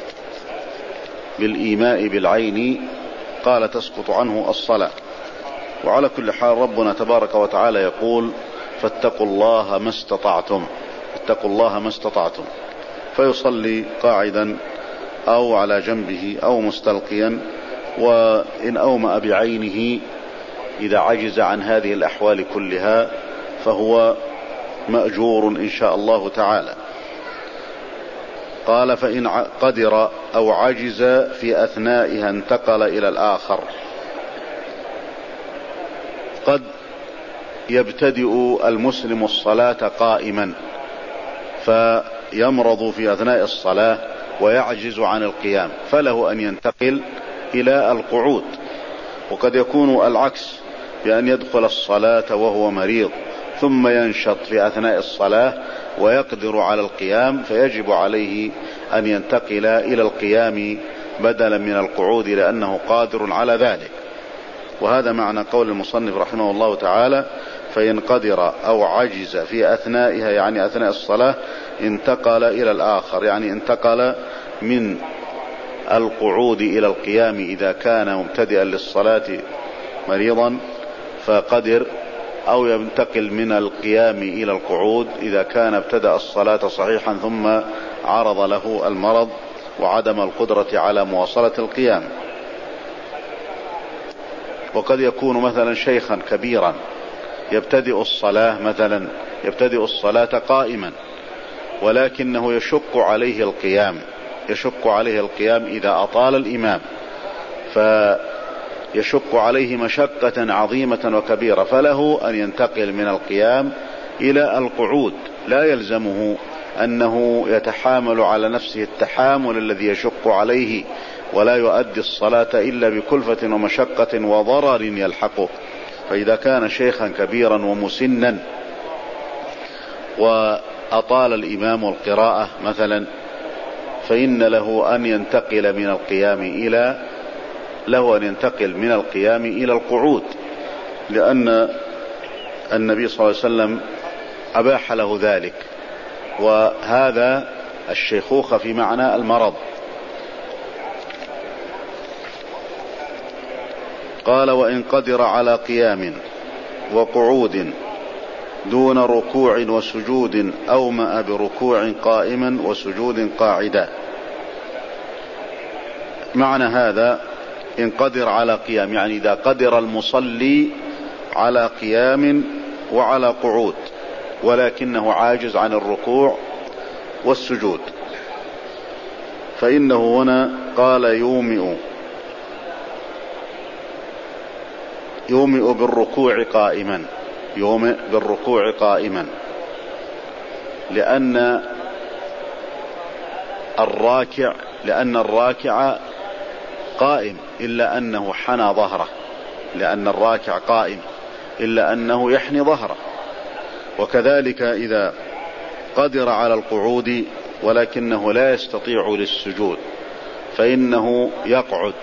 بالإيماء بالعين قال تسقط عنه الصلاة. وعلى كل حال ربنا تبارك وتعالى يقول فاتقوا الله ما استطعتم، اتقوا الله ما استطعتم، فيصلي قاعدا أو على جنبه أو مستلقيا. وإن أومأ بعينه إذا عجز عن هذه الأحوال كلها فهو مأجور إن شاء الله تعالى. قال فإن قدر أو عجز في أثنائها انتقل إلى الآخر. قد يبتدئ المسلم الصلاة قائما فيمرض في أثناء الصلاة ويعجز عن القيام، فله أن ينتقل إلى القعود. وقد يكون العكس، بأن يدخل الصلاة وهو مريض ثم ينشط في أثناء الصلاة ويقدر على القيام، فيجب عليه أن ينتقل إلى القيام بدلا من القعود لأنه قادر على ذلك. وهذا معنى قول المصنف رحمه الله تعالى فإن قدر أو عجز في أثنائها، يعني أثناء الصلاة، انتقل إلى الآخر، يعني انتقل من القعود إلى القيام إذا كان مبتدئا للصلاة مريضا فقدر، أو ينتقل من القيام إلى القعود إذا كان ابتدأ الصلاة صحيحا ثم عرض له المرض وعدم القدرة على مواصلة القيام. وقد يكون مثلا شيخا كبيرا يبتدئ الصلاة مثلا يبتدئ الصلاة قائما، ولكنه يشق عليه القيام يشق عليه القيام إذا أطال الإمام، فيشق عليه مشقة عظيمة وكبيرة، فله أن ينتقل من القيام إلى القعود. لا يلزمه أنه يتحامل على نفسه التحامل الذي يشق عليه، ولا يؤدي الصلاة إلا بكلفة ومشقة وضرر يلحقه. فإذا كان شيخا كبيرا ومسنا وأطال الإمام القراءة مثلا، فإن له أن ينتقل من القيام إلى له أن ينتقل من القيام إلى القعود، لأن النبي صلى الله عليه وسلم أباح له ذلك. وهذا الشيخوخة في معنى المرض. قال وإن قدر على قيام وقعود دون ركوع وسجود أومأ بركوع قائما وسجود قاعدا. معنى هذا إن قدر على قيام، يعني إذا قدر المصلي على قيام وعلى قعود ولكنه عاجز عن الركوع والسجود، فإنه هنا قال يومئ يومئ بالركوع قائما، يومئ بالركوع قائما، لأن الراكع لأن الراكع قائم إلا أنه حنى ظهره، لأن الراكع قائم إلا أنه يحني ظهره. وكذلك إذا قدر على القعود ولكنه لا يستطيع للسجود فإنه يقعد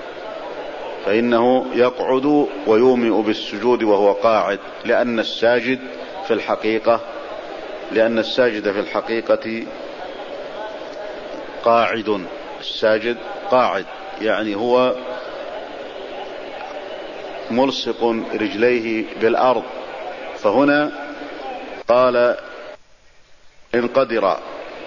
فإنه يقعد ويومئ بالسجود وهو قاعد، لأن الساجد في الحقيقة لأن الساجد في الحقيقة قاعد، الساجد قاعد، يعني هو ملصق رجليه بالأرض. فهنا قال إن قدر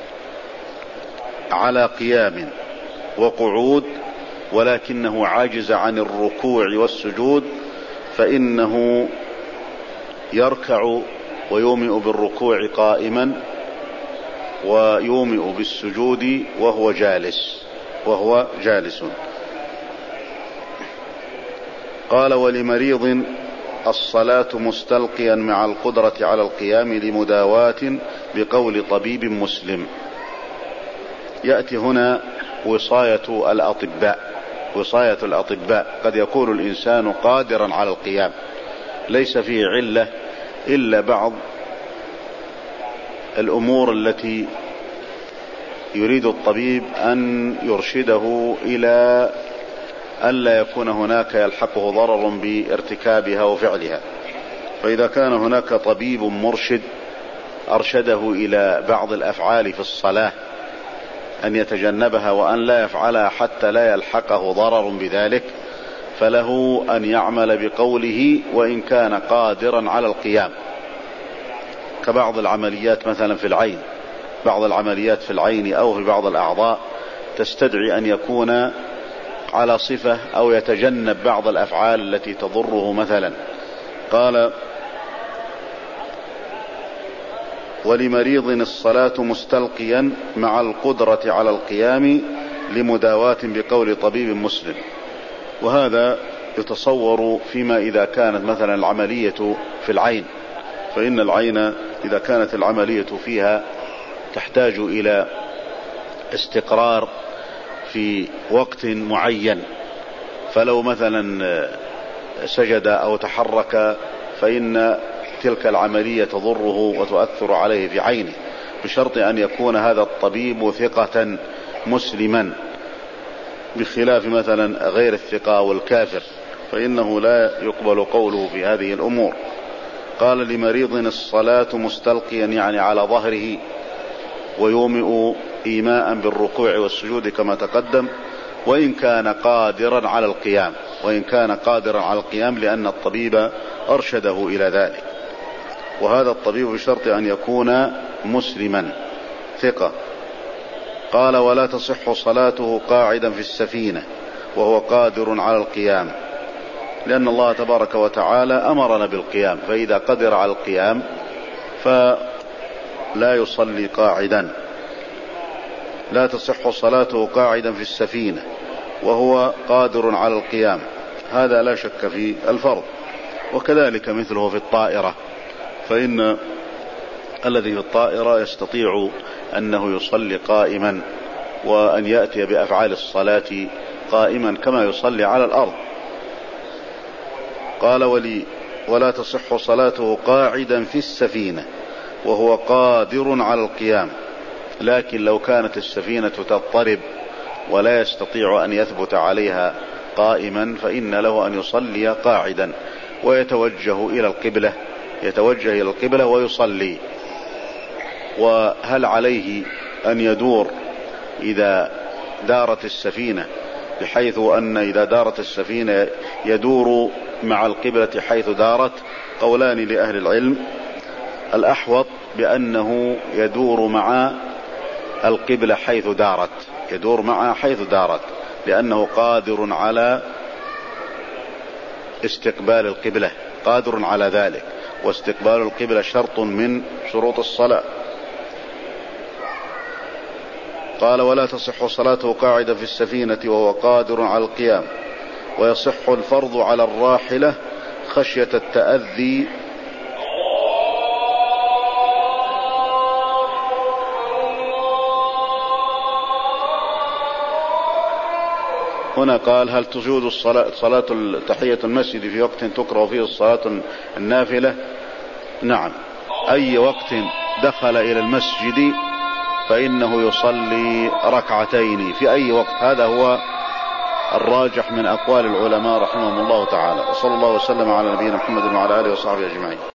على قيام وقعود ولكنه عاجز عن الركوع والسجود فإنه يركع ويومئ بالركوع قائما ويومئ بالسجود وهو جالس وهو جالس. قال ولمريض الصلاة مستلقيا مع القدرة على القيام لمداواة بقول طبيب مسلم. يأتي هنا وصاية الأطباء وصاية الأطباء قد يكون الإنسان قادرا على القيام، ليس فيه علة إلا بعض الأمور التي يريد الطبيب أن يرشده إلى ألا يكون هناك يلحقه ضرر بارتكابها وفعلها. فإذا كان هناك طبيب مرشد أرشده إلى بعض الأفعال في الصلاة أن يتجنبها وأن لا يفعلها حتى لا يلحقه ضرر بذلك، فله أن يعمل بقوله وإن كان قادرا على القيام، كبعض العمليات مثلا في العين، بعض العمليات في العين أو في بعض الأعضاء تستدعي أن يكون على صفة أو يتجنب بعض الأفعال التي تضره مثلا. قال ولمريض الصلاة مستلقيا مع القدرة على القيام لمداواة بقول طبيب مسلم. وهذا يتصور فيما إذا كانت مثلا العملية في العين، فإن العين إذا كانت العملية فيها تحتاج إلى استقرار في وقت معين، فلو مثلا سجد أو تحرك فإن تلك العملية تضره وتؤثر عليه في عينه، بشرط أن يكون هذا الطبيب ثقة مسلما، بخلاف مثلا غير الثقة والكافر فإنه لا يقبل قوله في هذه الأمور. قال لمريض الصلاة مستلقيا يعني على ظهره ويومئ إيماء بالركوع والسجود كما تقدم، وإن كان قادرا على القيام وإن كان قادرا على القيام لأن الطبيب أرشده إلى ذلك. وهذا الطبيب بشرط أن يكون مسلما ثقة. قال ولا تصح صلاته قاعدا في السفينة وهو قادر على القيام، لأن الله تبارك وتعالى أمرنا بالقيام، فإذا قدر على القيام فلا يصلي قاعدا. لا تصح صلاته قاعدا في السفينة وهو قادر على القيام، هذا لا شك في الفرض. وكذلك مثله في الطائرة، فإن الذي في الطائرة يستطيع أنه يصلي قائما وأن يأتي بأفعال الصلاة قائما كما يصلي على الأرض. قال ولي ولا تصح صلاته قاعدا في السفينة وهو قادر على القيام، لكن لو كانت السفينة تضطرب ولا يستطيع أن يثبت عليها قائما فإن له أن يصلي قاعدا ويتوجه إلى القبلة يتوجه إلى القبلة ويصلي وهل عليه أن يدور إذا دارت السفينة، بحيث أن إذا دارت السفينة يدور مع القبلة حيث دارت؟ قولان لأهل العلم. الأحوط بأنه يدور مع القبلة حيث دارت، يدور معها حيث دارت، لأنه قادر على استقبال القبلة، قادر على ذلك، واستقبال القبلة شرط من شروط الصلاة. قال: ولا تصح صلاته قاعدة في السفينة وهو قادر على القيام، ويصح الفرض على الراحلة خشية التأذي. هنا قال: هل تجوز الصلاة صلاة تحية المسجد في وقت تكره فيه الصلاة النافلة؟ نعم، أي وقت دخل إلى المسجد فإنه يصلي ركعتين في أي وقت، هذا هو الراجح من أقوال العلماء رحمهم الله تعالى. وصلى الله وسلم على نبينا محمد وعلى آله وصحبه أجمعين.